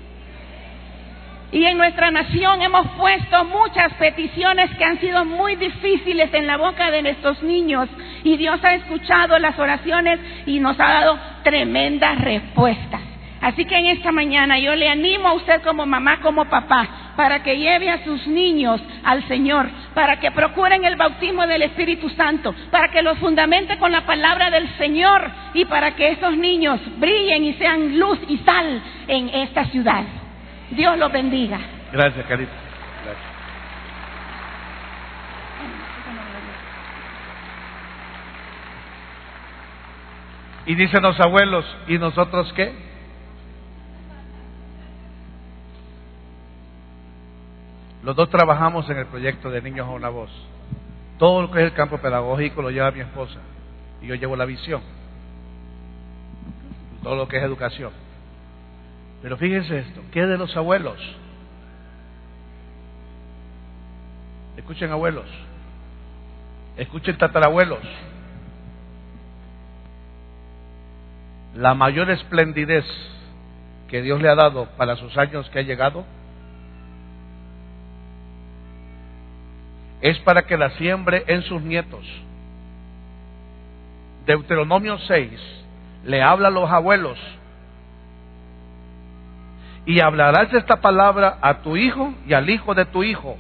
Y en nuestra nación hemos puesto muchas peticiones que han sido muy difíciles en la boca de nuestros niños, y Dios ha escuchado las oraciones y nos ha dado tremendas respuestas. Así que en esta mañana yo le animo a usted como mamá, como papá, para que lleve a sus niños al Señor, para que procuren el bautismo del Espíritu Santo, para que los fundamente con la palabra del Señor, y para que esos niños brillen y sean luz y sal en esta ciudad. Dios los bendiga. Gracias, Carita. Gracias. Y dicen los abuelos, ¿y nosotros qué? Los dos trabajamos en el proyecto de Niños a una Voz. Todo lo que es el campo pedagógico lo lleva mi esposa, y yo llevo la visión, todo lo que es educación. Pero fíjense esto, ¿qué de los abuelos? Escuchen abuelos, escuchen tatarabuelos. La mayor esplendidez que Dios le ha dado para sus años que ha llegado es para que la siembre en sus nietos. Deuteronomio seis le habla a los abuelos: y hablarás esta palabra a tu hijo y al hijo de tu hijo.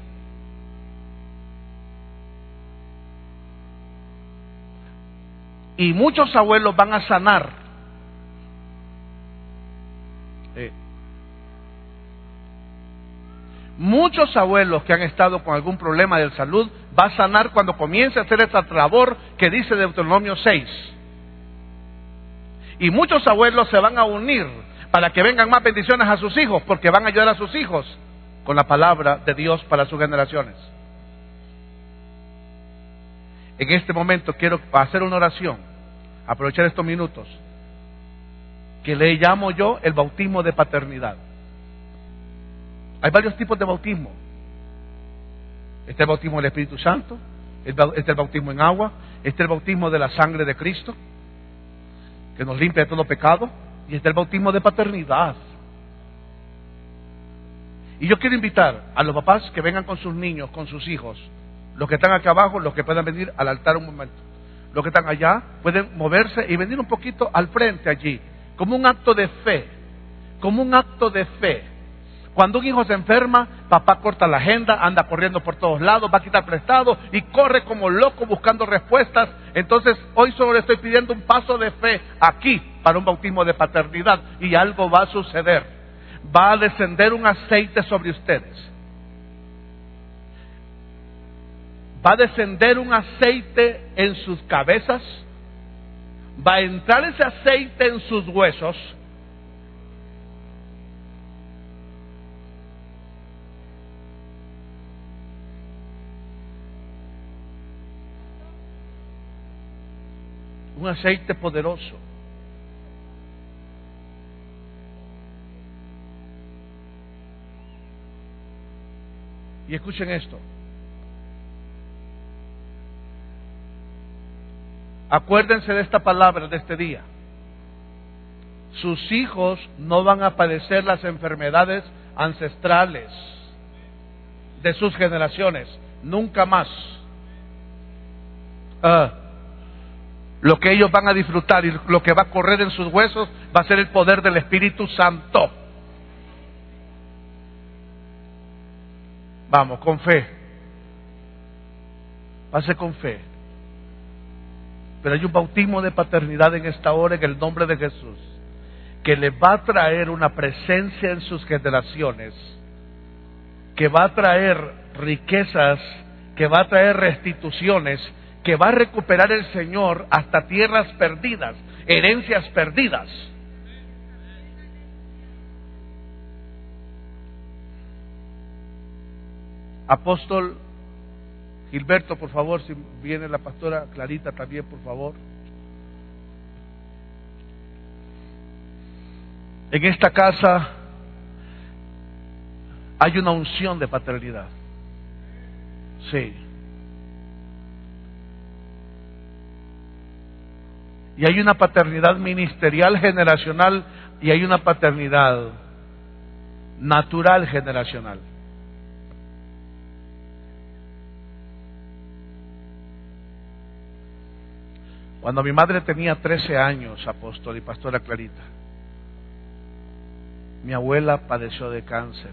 Y muchos abuelos van a sanar. Eh, muchos abuelos que han estado con algún problema de salud va a sanar cuando comience a hacer esta labor que dice Deuteronomio seis. Y muchos abuelos se van a unir para que vengan más bendiciones a sus hijos, porque van a ayudar a sus hijos con la palabra de Dios para sus generaciones. En este momento quiero hacer una oración, aprovechar estos minutos, que le llamo yo el bautismo de paternidad. Hay varios tipos de bautismo. Este es el bautismo del Espíritu Santo, este es el bautismo en agua, este es el bautismo de la sangre de Cristo, que nos limpia de todo pecado. Y este es el bautismo de paternidad. Y yo quiero invitar a los papás que vengan con sus niños, con sus hijos, los que están acá abajo, los que puedan venir al altar un momento, los que están allá pueden moverse y venir un poquito al frente allí, como un acto de fe, como un acto de fe. Cuando un hijo se enferma, papá corta la agenda, anda corriendo por todos lados, va a quitar prestado y corre como loco buscando respuestas. Entonces hoy solo le estoy pidiendo un paso de fe aquí para un bautismo de paternidad, y algo va a suceder. Va a descender un aceite sobre ustedes. Va a descender un aceite en sus cabezas. Va a entrar ese aceite en sus huesos. Un aceite poderoso. Y escuchen esto. Acuérdense de esta palabra de este día. sus hijos no van a padecer las enfermedades ancestrales de sus generaciones, nunca más. Ah, lo que ellos van a disfrutar y lo que va a correr en sus huesos va a ser el poder del Espíritu Santo. Vamos, con fe. Pase con fe. Pero hay un bautismo de paternidad en esta hora en el nombre de Jesús, que le va a traer una presencia en sus generaciones, que va a traer riquezas, que va a traer restituciones, que va a recuperar el Señor hasta tierras perdidas, herencias perdidas. Apóstol Gilberto, por favor, si viene la pastora Clarita también, por favor. En esta casa hay una unción de paternidad. Sí. Y hay una paternidad ministerial generacional y hay una paternidad natural generacional. Cuando mi madre tenía trece años, apóstol y pastora Clarita, mi abuela padeció de cáncer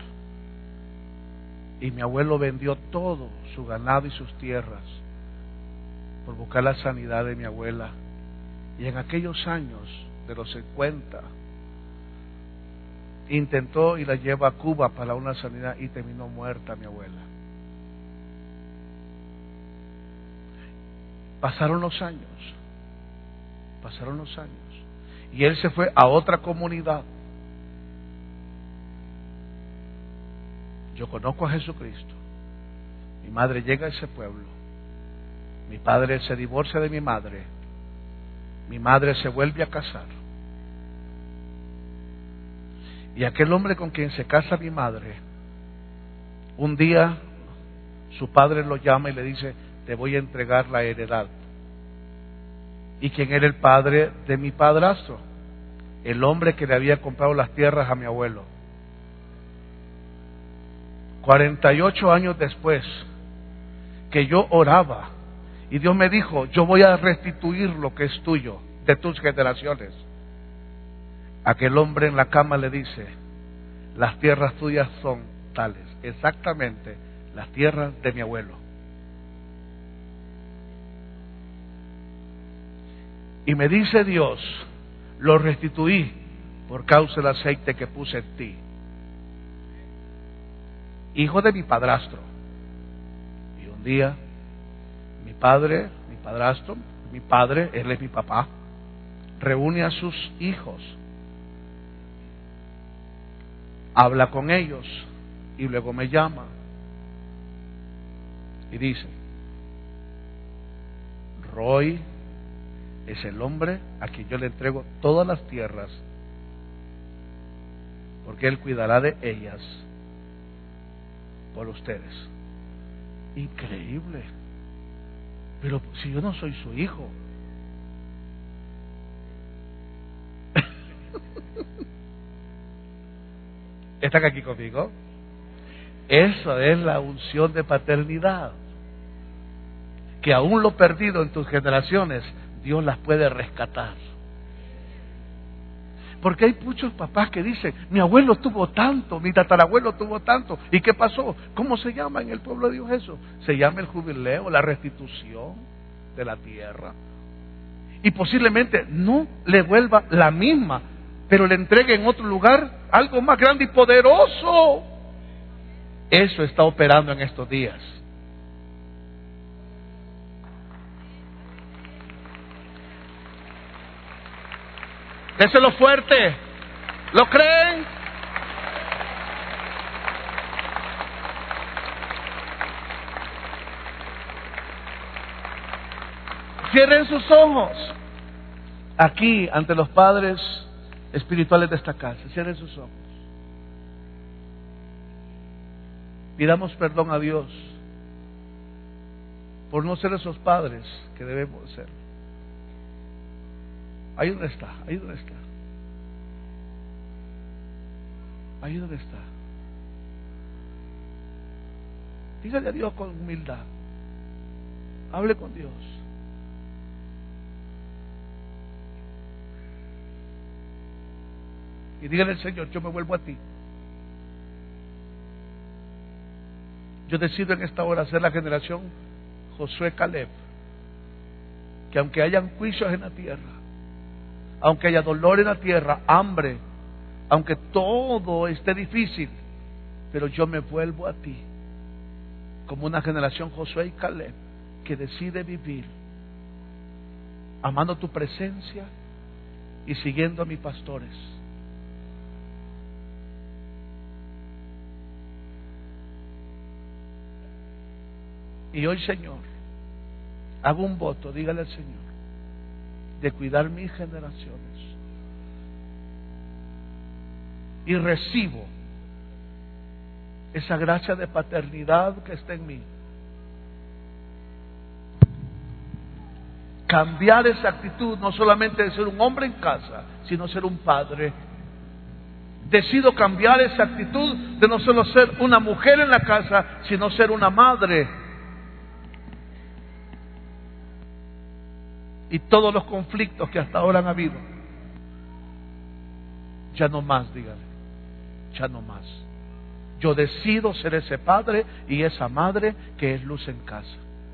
y mi abuelo vendió todo su ganado y sus tierras por buscar la sanidad de mi abuela. Y en aquellos años de los cincuenta intentó y la lleva a Cuba para una sanidad y terminó muerta mi abuela. Pasaron los años, pasaron los años y él se fue a otra comunidad. Yo conozco a Jesucristo. Mi madre llega a ese pueblo. Mi padre se divorcia de mi madre. Mi madre se vuelve a casar. Y aquel hombre con quien se casa mi madre, un día su padre lo llama y le dice: te voy a entregar la heredad. ¿Y quién era el padre de mi padrastro? El hombre que le había comprado las tierras a mi abuelo. cuarenta y ocho años después, que yo oraba, y Dios me dijo: yo voy a restituir lo que es tuyo, de tus generaciones. Aquel hombre en la cama le dice: las tierras tuyas son tales, exactamente las tierras de mi abuelo. Y me dice Dios: lo restituí por causa del aceite que puse en ti, hijo de mi padrastro. Y un día mi padre, mi padrastro, mi padre, él es mi papá, reúne a sus hijos, habla con ellos y luego me llama y dice: Roy es el hombre a quien yo le entrego todas las tierras, porque él cuidará de ellas por ustedes. Increíble. Pero si yo no soy su hijo. ¿Están aquí conmigo? Eso es la unción de paternidad, que aún lo perdido en tus generaciones Dios las puede rescatar. Porque hay muchos papás que dicen: mi abuelo tuvo tanto, mi tatarabuelo tuvo tanto. ¿Y qué pasó? ¿Cómo se llama en el pueblo de Dios eso? Se llama el jubileo, la restitución de la tierra. Y posiblemente no le vuelva la misma, pero le entregue en otro lugar algo más grande y poderoso. Eso está operando en estos días. Déselo fuerte. ¿Lo creen? Cierren sus ojos aquí ante los padres espirituales de esta casa. Cierren sus ojos. Pidamos perdón a Dios por no ser esos padres que debemos ser. Ahí donde está, ahí donde está. Ahí donde está. Dígale a Dios con humildad. Hable con Dios. Y dígale al Señor, yo me vuelvo a ti. Yo decido en esta hora ser la generación Josué Caleb, que aunque hayan juicios en la tierra, aunque haya dolor en la tierra, hambre, aunque todo esté difícil, pero yo me vuelvo a ti, como una generación Josué y Caleb, que decide vivir amando tu presencia y siguiendo a mis pastores. Y hoy, Señor, hago un voto, dígale al Señor, de cuidar mis generaciones. Y recibo esa gracia de paternidad que está en mí. Cambiar esa actitud, no solamente de ser un hombre en casa, sino ser un padre. Decido cambiar esa actitud de no solo ser una mujer en la casa, sino ser una madre. Y todos los conflictos que hasta ahora han habido, ya no más, dígale, ya no más. Yo decido ser ese padre y esa madre que es luz en casa.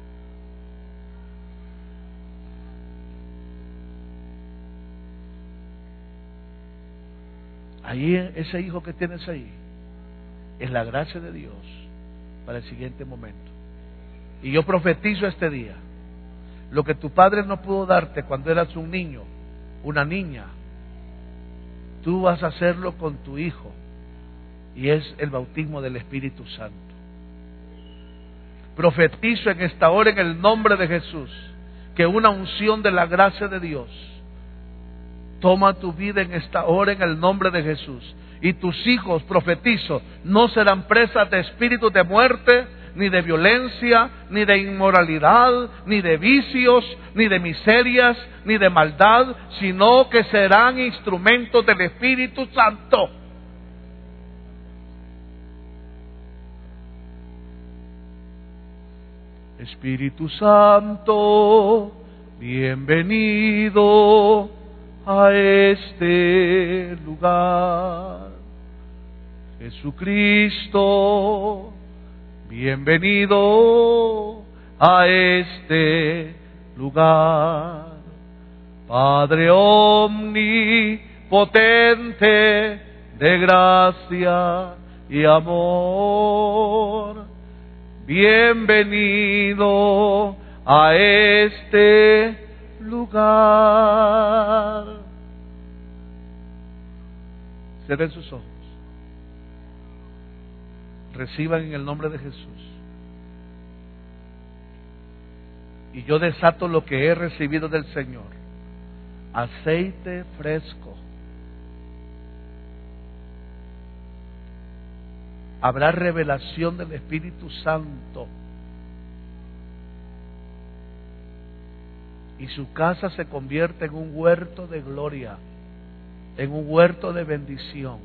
Ahí, ese hijo que tienes ahí, es la gracia de Dios para el siguiente momento. Y yo profetizo este día, lo que tu padre no pudo darte cuando eras un niño, una niña, tú vas a hacerlo con tu hijo, y es el bautismo del Espíritu Santo. Profetizo en esta hora en el nombre de Jesús, que una unción de la gracia de Dios toma tu vida en esta hora en el nombre de Jesús. Y tus hijos, profetizo, no serán presas de espíritus de muerte, ni de violencia, ni de inmoralidad, ni de vicios, ni de miserias, ni de maldad, sino que serán instrumentos del Espíritu Santo. Espíritu Santo, bienvenido a este lugar. Jesucristo, bienvenido a este lugar. Padre omnipotente de gracia y amor, bienvenido a este lugar. Cierren sus ojos. Reciban en el nombre de Jesús. Y yo desato lo que he recibido del Señor. Aceite fresco. Habrá revelación del Espíritu Santo. Y su casa se convierte en un huerto de gloria, en un huerto de bendición.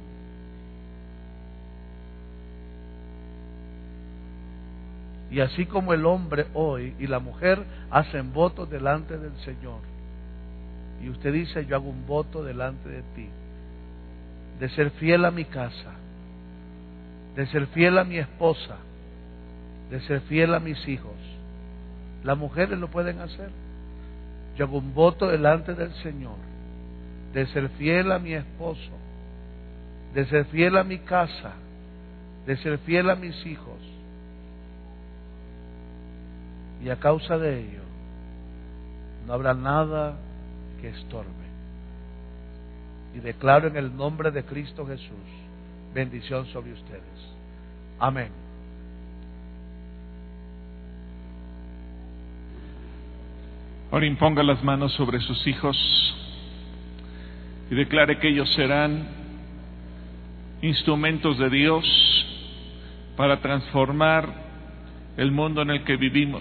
Y así como el hombre hoy y la mujer hacen votos delante del Señor, y usted dice, yo hago un voto delante de ti, de ser fiel a mi casa, de ser fiel a mi esposa, de ser fiel a mis hijos. Las mujeres lo pueden hacer. Yo hago un voto delante del Señor, de ser fiel a mi esposo, de ser fiel a mi casa, de ser fiel a mis hijos. Y a causa de ello, no habrá nada que estorbe. Y declaro en el nombre de Cristo Jesús, bendición sobre ustedes. Amén. Ahora imponga las manos sobre sus hijos y declare que ellos serán instrumentos de Dios para transformar el mundo en el que vivimos.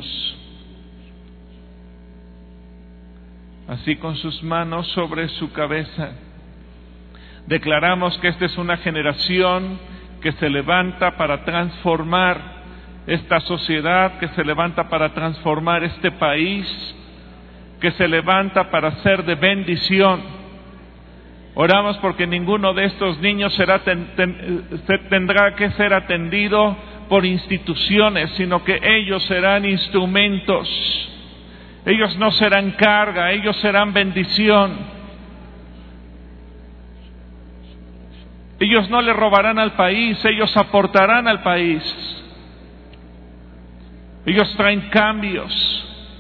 Así, con sus manos sobre su cabeza, Declaramos que esta es una generación que se levanta para transformar esta sociedad, que se levanta para transformar este país, que se levanta para ser de bendición. Oramos porque ninguno de estos niños será ten, ten, tendrá que ser atendido por instituciones, sino que ellos serán instrumentos. Ellos no serán carga, ellos serán bendición. Ellos no le robarán al país, ellos aportarán al país. Ellos traen cambios.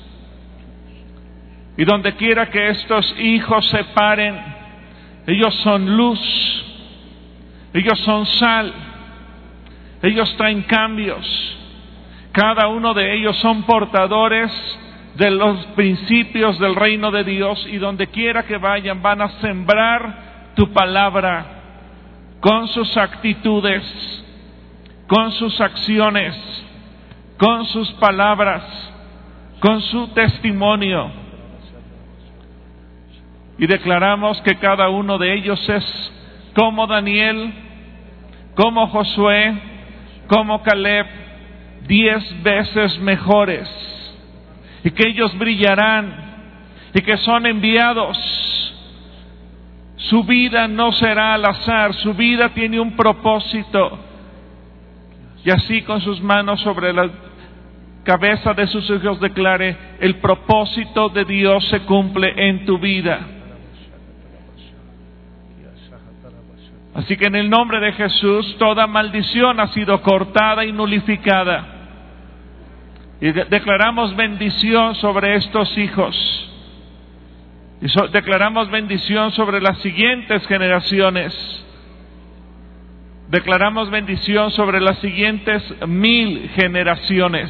Y donde quiera que estos hijos se paren, ellos son luz, ellos son sal, ellos traen cambios. Cada uno de ellos son portadores de los principios del reino de Dios, y donde quiera que vayan van a sembrar tu palabra con sus actitudes, con sus acciones, con sus palabras, con su testimonio. Y declaramos que cada uno de ellos es como Daniel, como Josué, como Caleb, diez veces mejores, y que ellos brillarán y que son enviados. Su vida no será al azar, su vida tiene un propósito. Y así, con sus manos sobre la cabeza de sus hijos, declare: el propósito de Dios se cumple en tu vida. Así que en el nombre de Jesús, toda maldición ha sido cortada y nulificada. Y de- declaramos bendición sobre estos hijos. Y so- declaramos bendición sobre las siguientes generaciones. Declaramos bendición sobre las siguientes mil generaciones.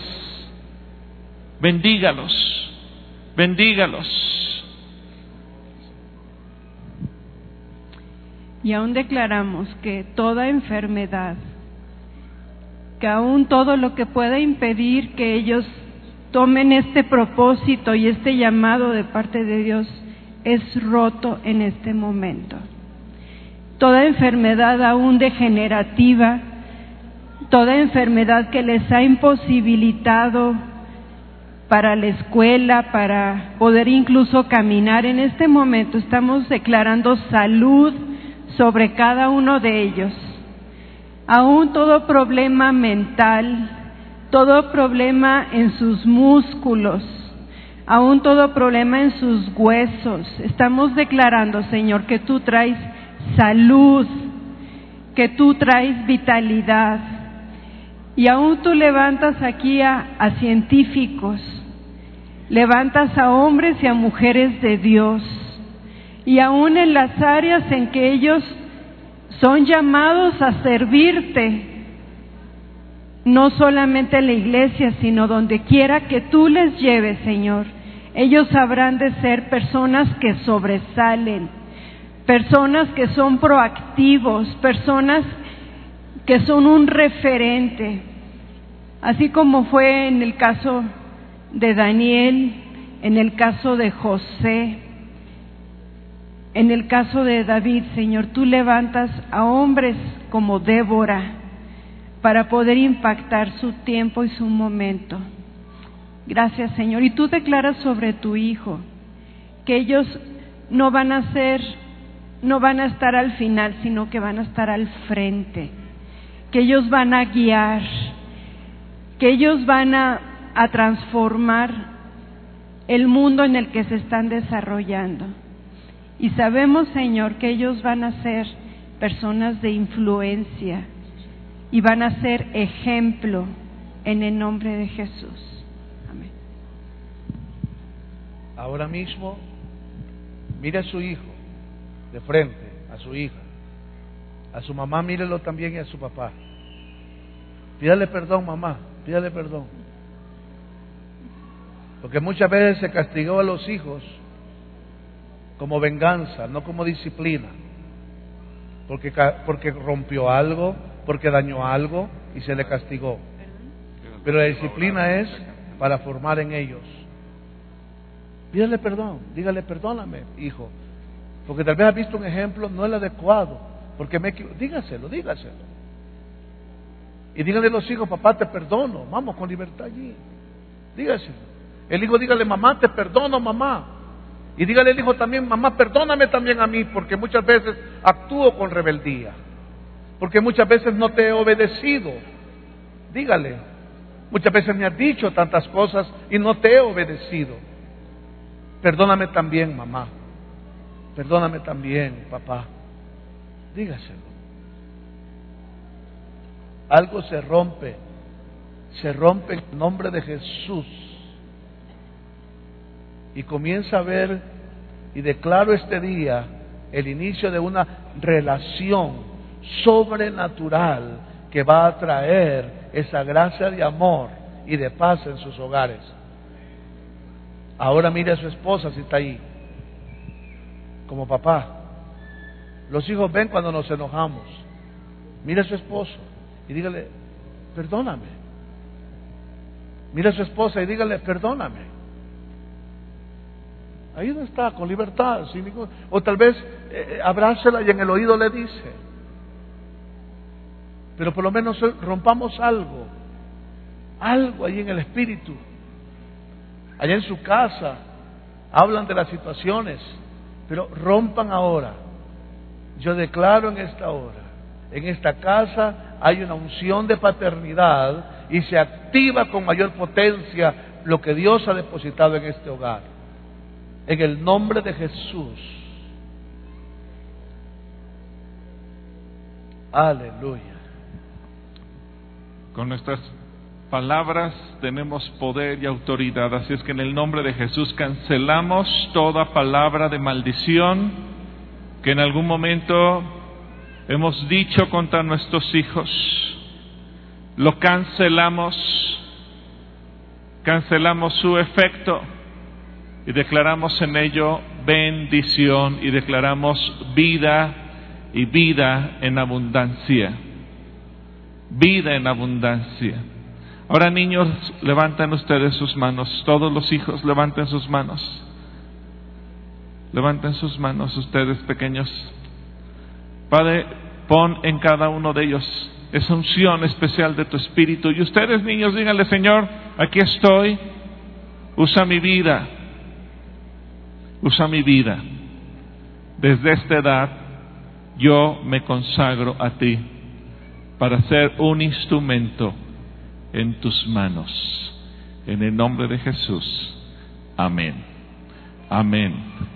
Bendígalos, bendígalos. Y aún declaramos que toda enfermedad, que aún todo lo que pueda impedir que ellos tomen este propósito y este llamado de parte de Dios, es roto en este momento. Toda enfermedad aún degenerativa, toda enfermedad que les ha imposibilitado para la escuela, para poder incluso caminar, en este momento estamos declarando salud sobre cada uno de ellos. Aún todo problema mental, todo problema en sus músculos, aún todo problema en sus huesos, estamos declarando, Señor, que tú traes salud, que tú traes vitalidad. Y aún tú levantas aquí a, a científicos, levantas a hombres y a mujeres de Dios, y aún en las áreas en que ellos son llamados a servirte, no solamente en la iglesia, sino donde quiera que tú les lleves, Señor, ellos habrán de ser personas que sobresalen, personas que son proactivos, personas que son un referente, así como fue en el caso de Daniel, en el caso de José, en el caso de David. Señor, tú levantas a hombres como Débora para poder impactar su tiempo y su momento. Gracias, Señor. Y tú declaras sobre tu hijo que ellos no van a ser, no van a estar al final, sino que van a estar al frente, que ellos van a guiar, que ellos van a, a transformar el mundo en el que se están desarrollando. Y sabemos, Señor, que ellos van a ser personas de influencia y van a ser ejemplo en el nombre de Jesús. Amén. Ahora mismo, mire a su hijo de frente, a su hija, a su mamá, mírelo también, y a su papá. Pídale perdón, mamá, pídale perdón. Porque muchas veces se castigó a los hijos como venganza, no como disciplina. Porque, porque rompió algo, porque dañó algo y se le castigó. Pero la disciplina es para formar en ellos. Pídale perdón, dígale: perdóname, hijo, porque tal vez ha visto un ejemplo no el adecuado, porque me equivo- dígaselo, dígaselo. Y díganle a los hijos, papá, te perdono, vamos con libertad allí. Dígaselo. El hijo dígale, mamá, te perdono, mamá. Y dígale al hijo también, mamá, perdóname también a mí, porque muchas veces actúo con rebeldía, porque muchas veces no te he obedecido. Dígale, muchas veces me has dicho tantas cosas y no te he obedecido. Perdóname también, mamá. Perdóname también, papá. Dígaselo. Algo se rompe, se rompe en el nombre de Jesús. Y comienza a ver, y declaro este día, el inicio de una relación sobrenatural que va a traer esa gracia de amor y de paz en sus hogares. Ahora mire a su esposa si está ahí, como papá. Los hijos ven cuando nos enojamos. Mire a su esposo y dígale, perdóname. Mire a su esposa y dígale, perdóname. Ahí no está, con libertad, sin ningún... O tal vez eh, abrácela y en el oído le dice. Pero por lo menos rompamos algo, algo ahí en el espíritu. Allá en su casa hablan de las situaciones, pero rompan ahora. Yo declaro en esta hora, en esta casa hay una unción de paternidad y se activa con mayor potencia lo que Dios ha depositado en este hogar. En el nombre de Jesús. Aleluya. Con nuestras palabras tenemos poder y autoridad, así es que en el nombre de Jesús cancelamos toda palabra de maldición que en algún momento hemos dicho contra nuestros hijos. Lo cancelamos, cancelamos su efecto y declaramos en ello bendición y declaramos vida y vida en abundancia. Vida en abundancia. Ahora, niños, levanten ustedes sus manos. Todos los hijos levanten sus manos. Levanten sus manos ustedes pequeños. Padre, pon en cada uno de ellos esa unción especial de tu Espíritu. Y ustedes, niños, díganle, Señor, aquí estoy. Usa mi vida. Usa mi vida. Desde esta edad yo me consagro a ti para ser un instrumento en tus manos. En el nombre de Jesús. Amén. Amén.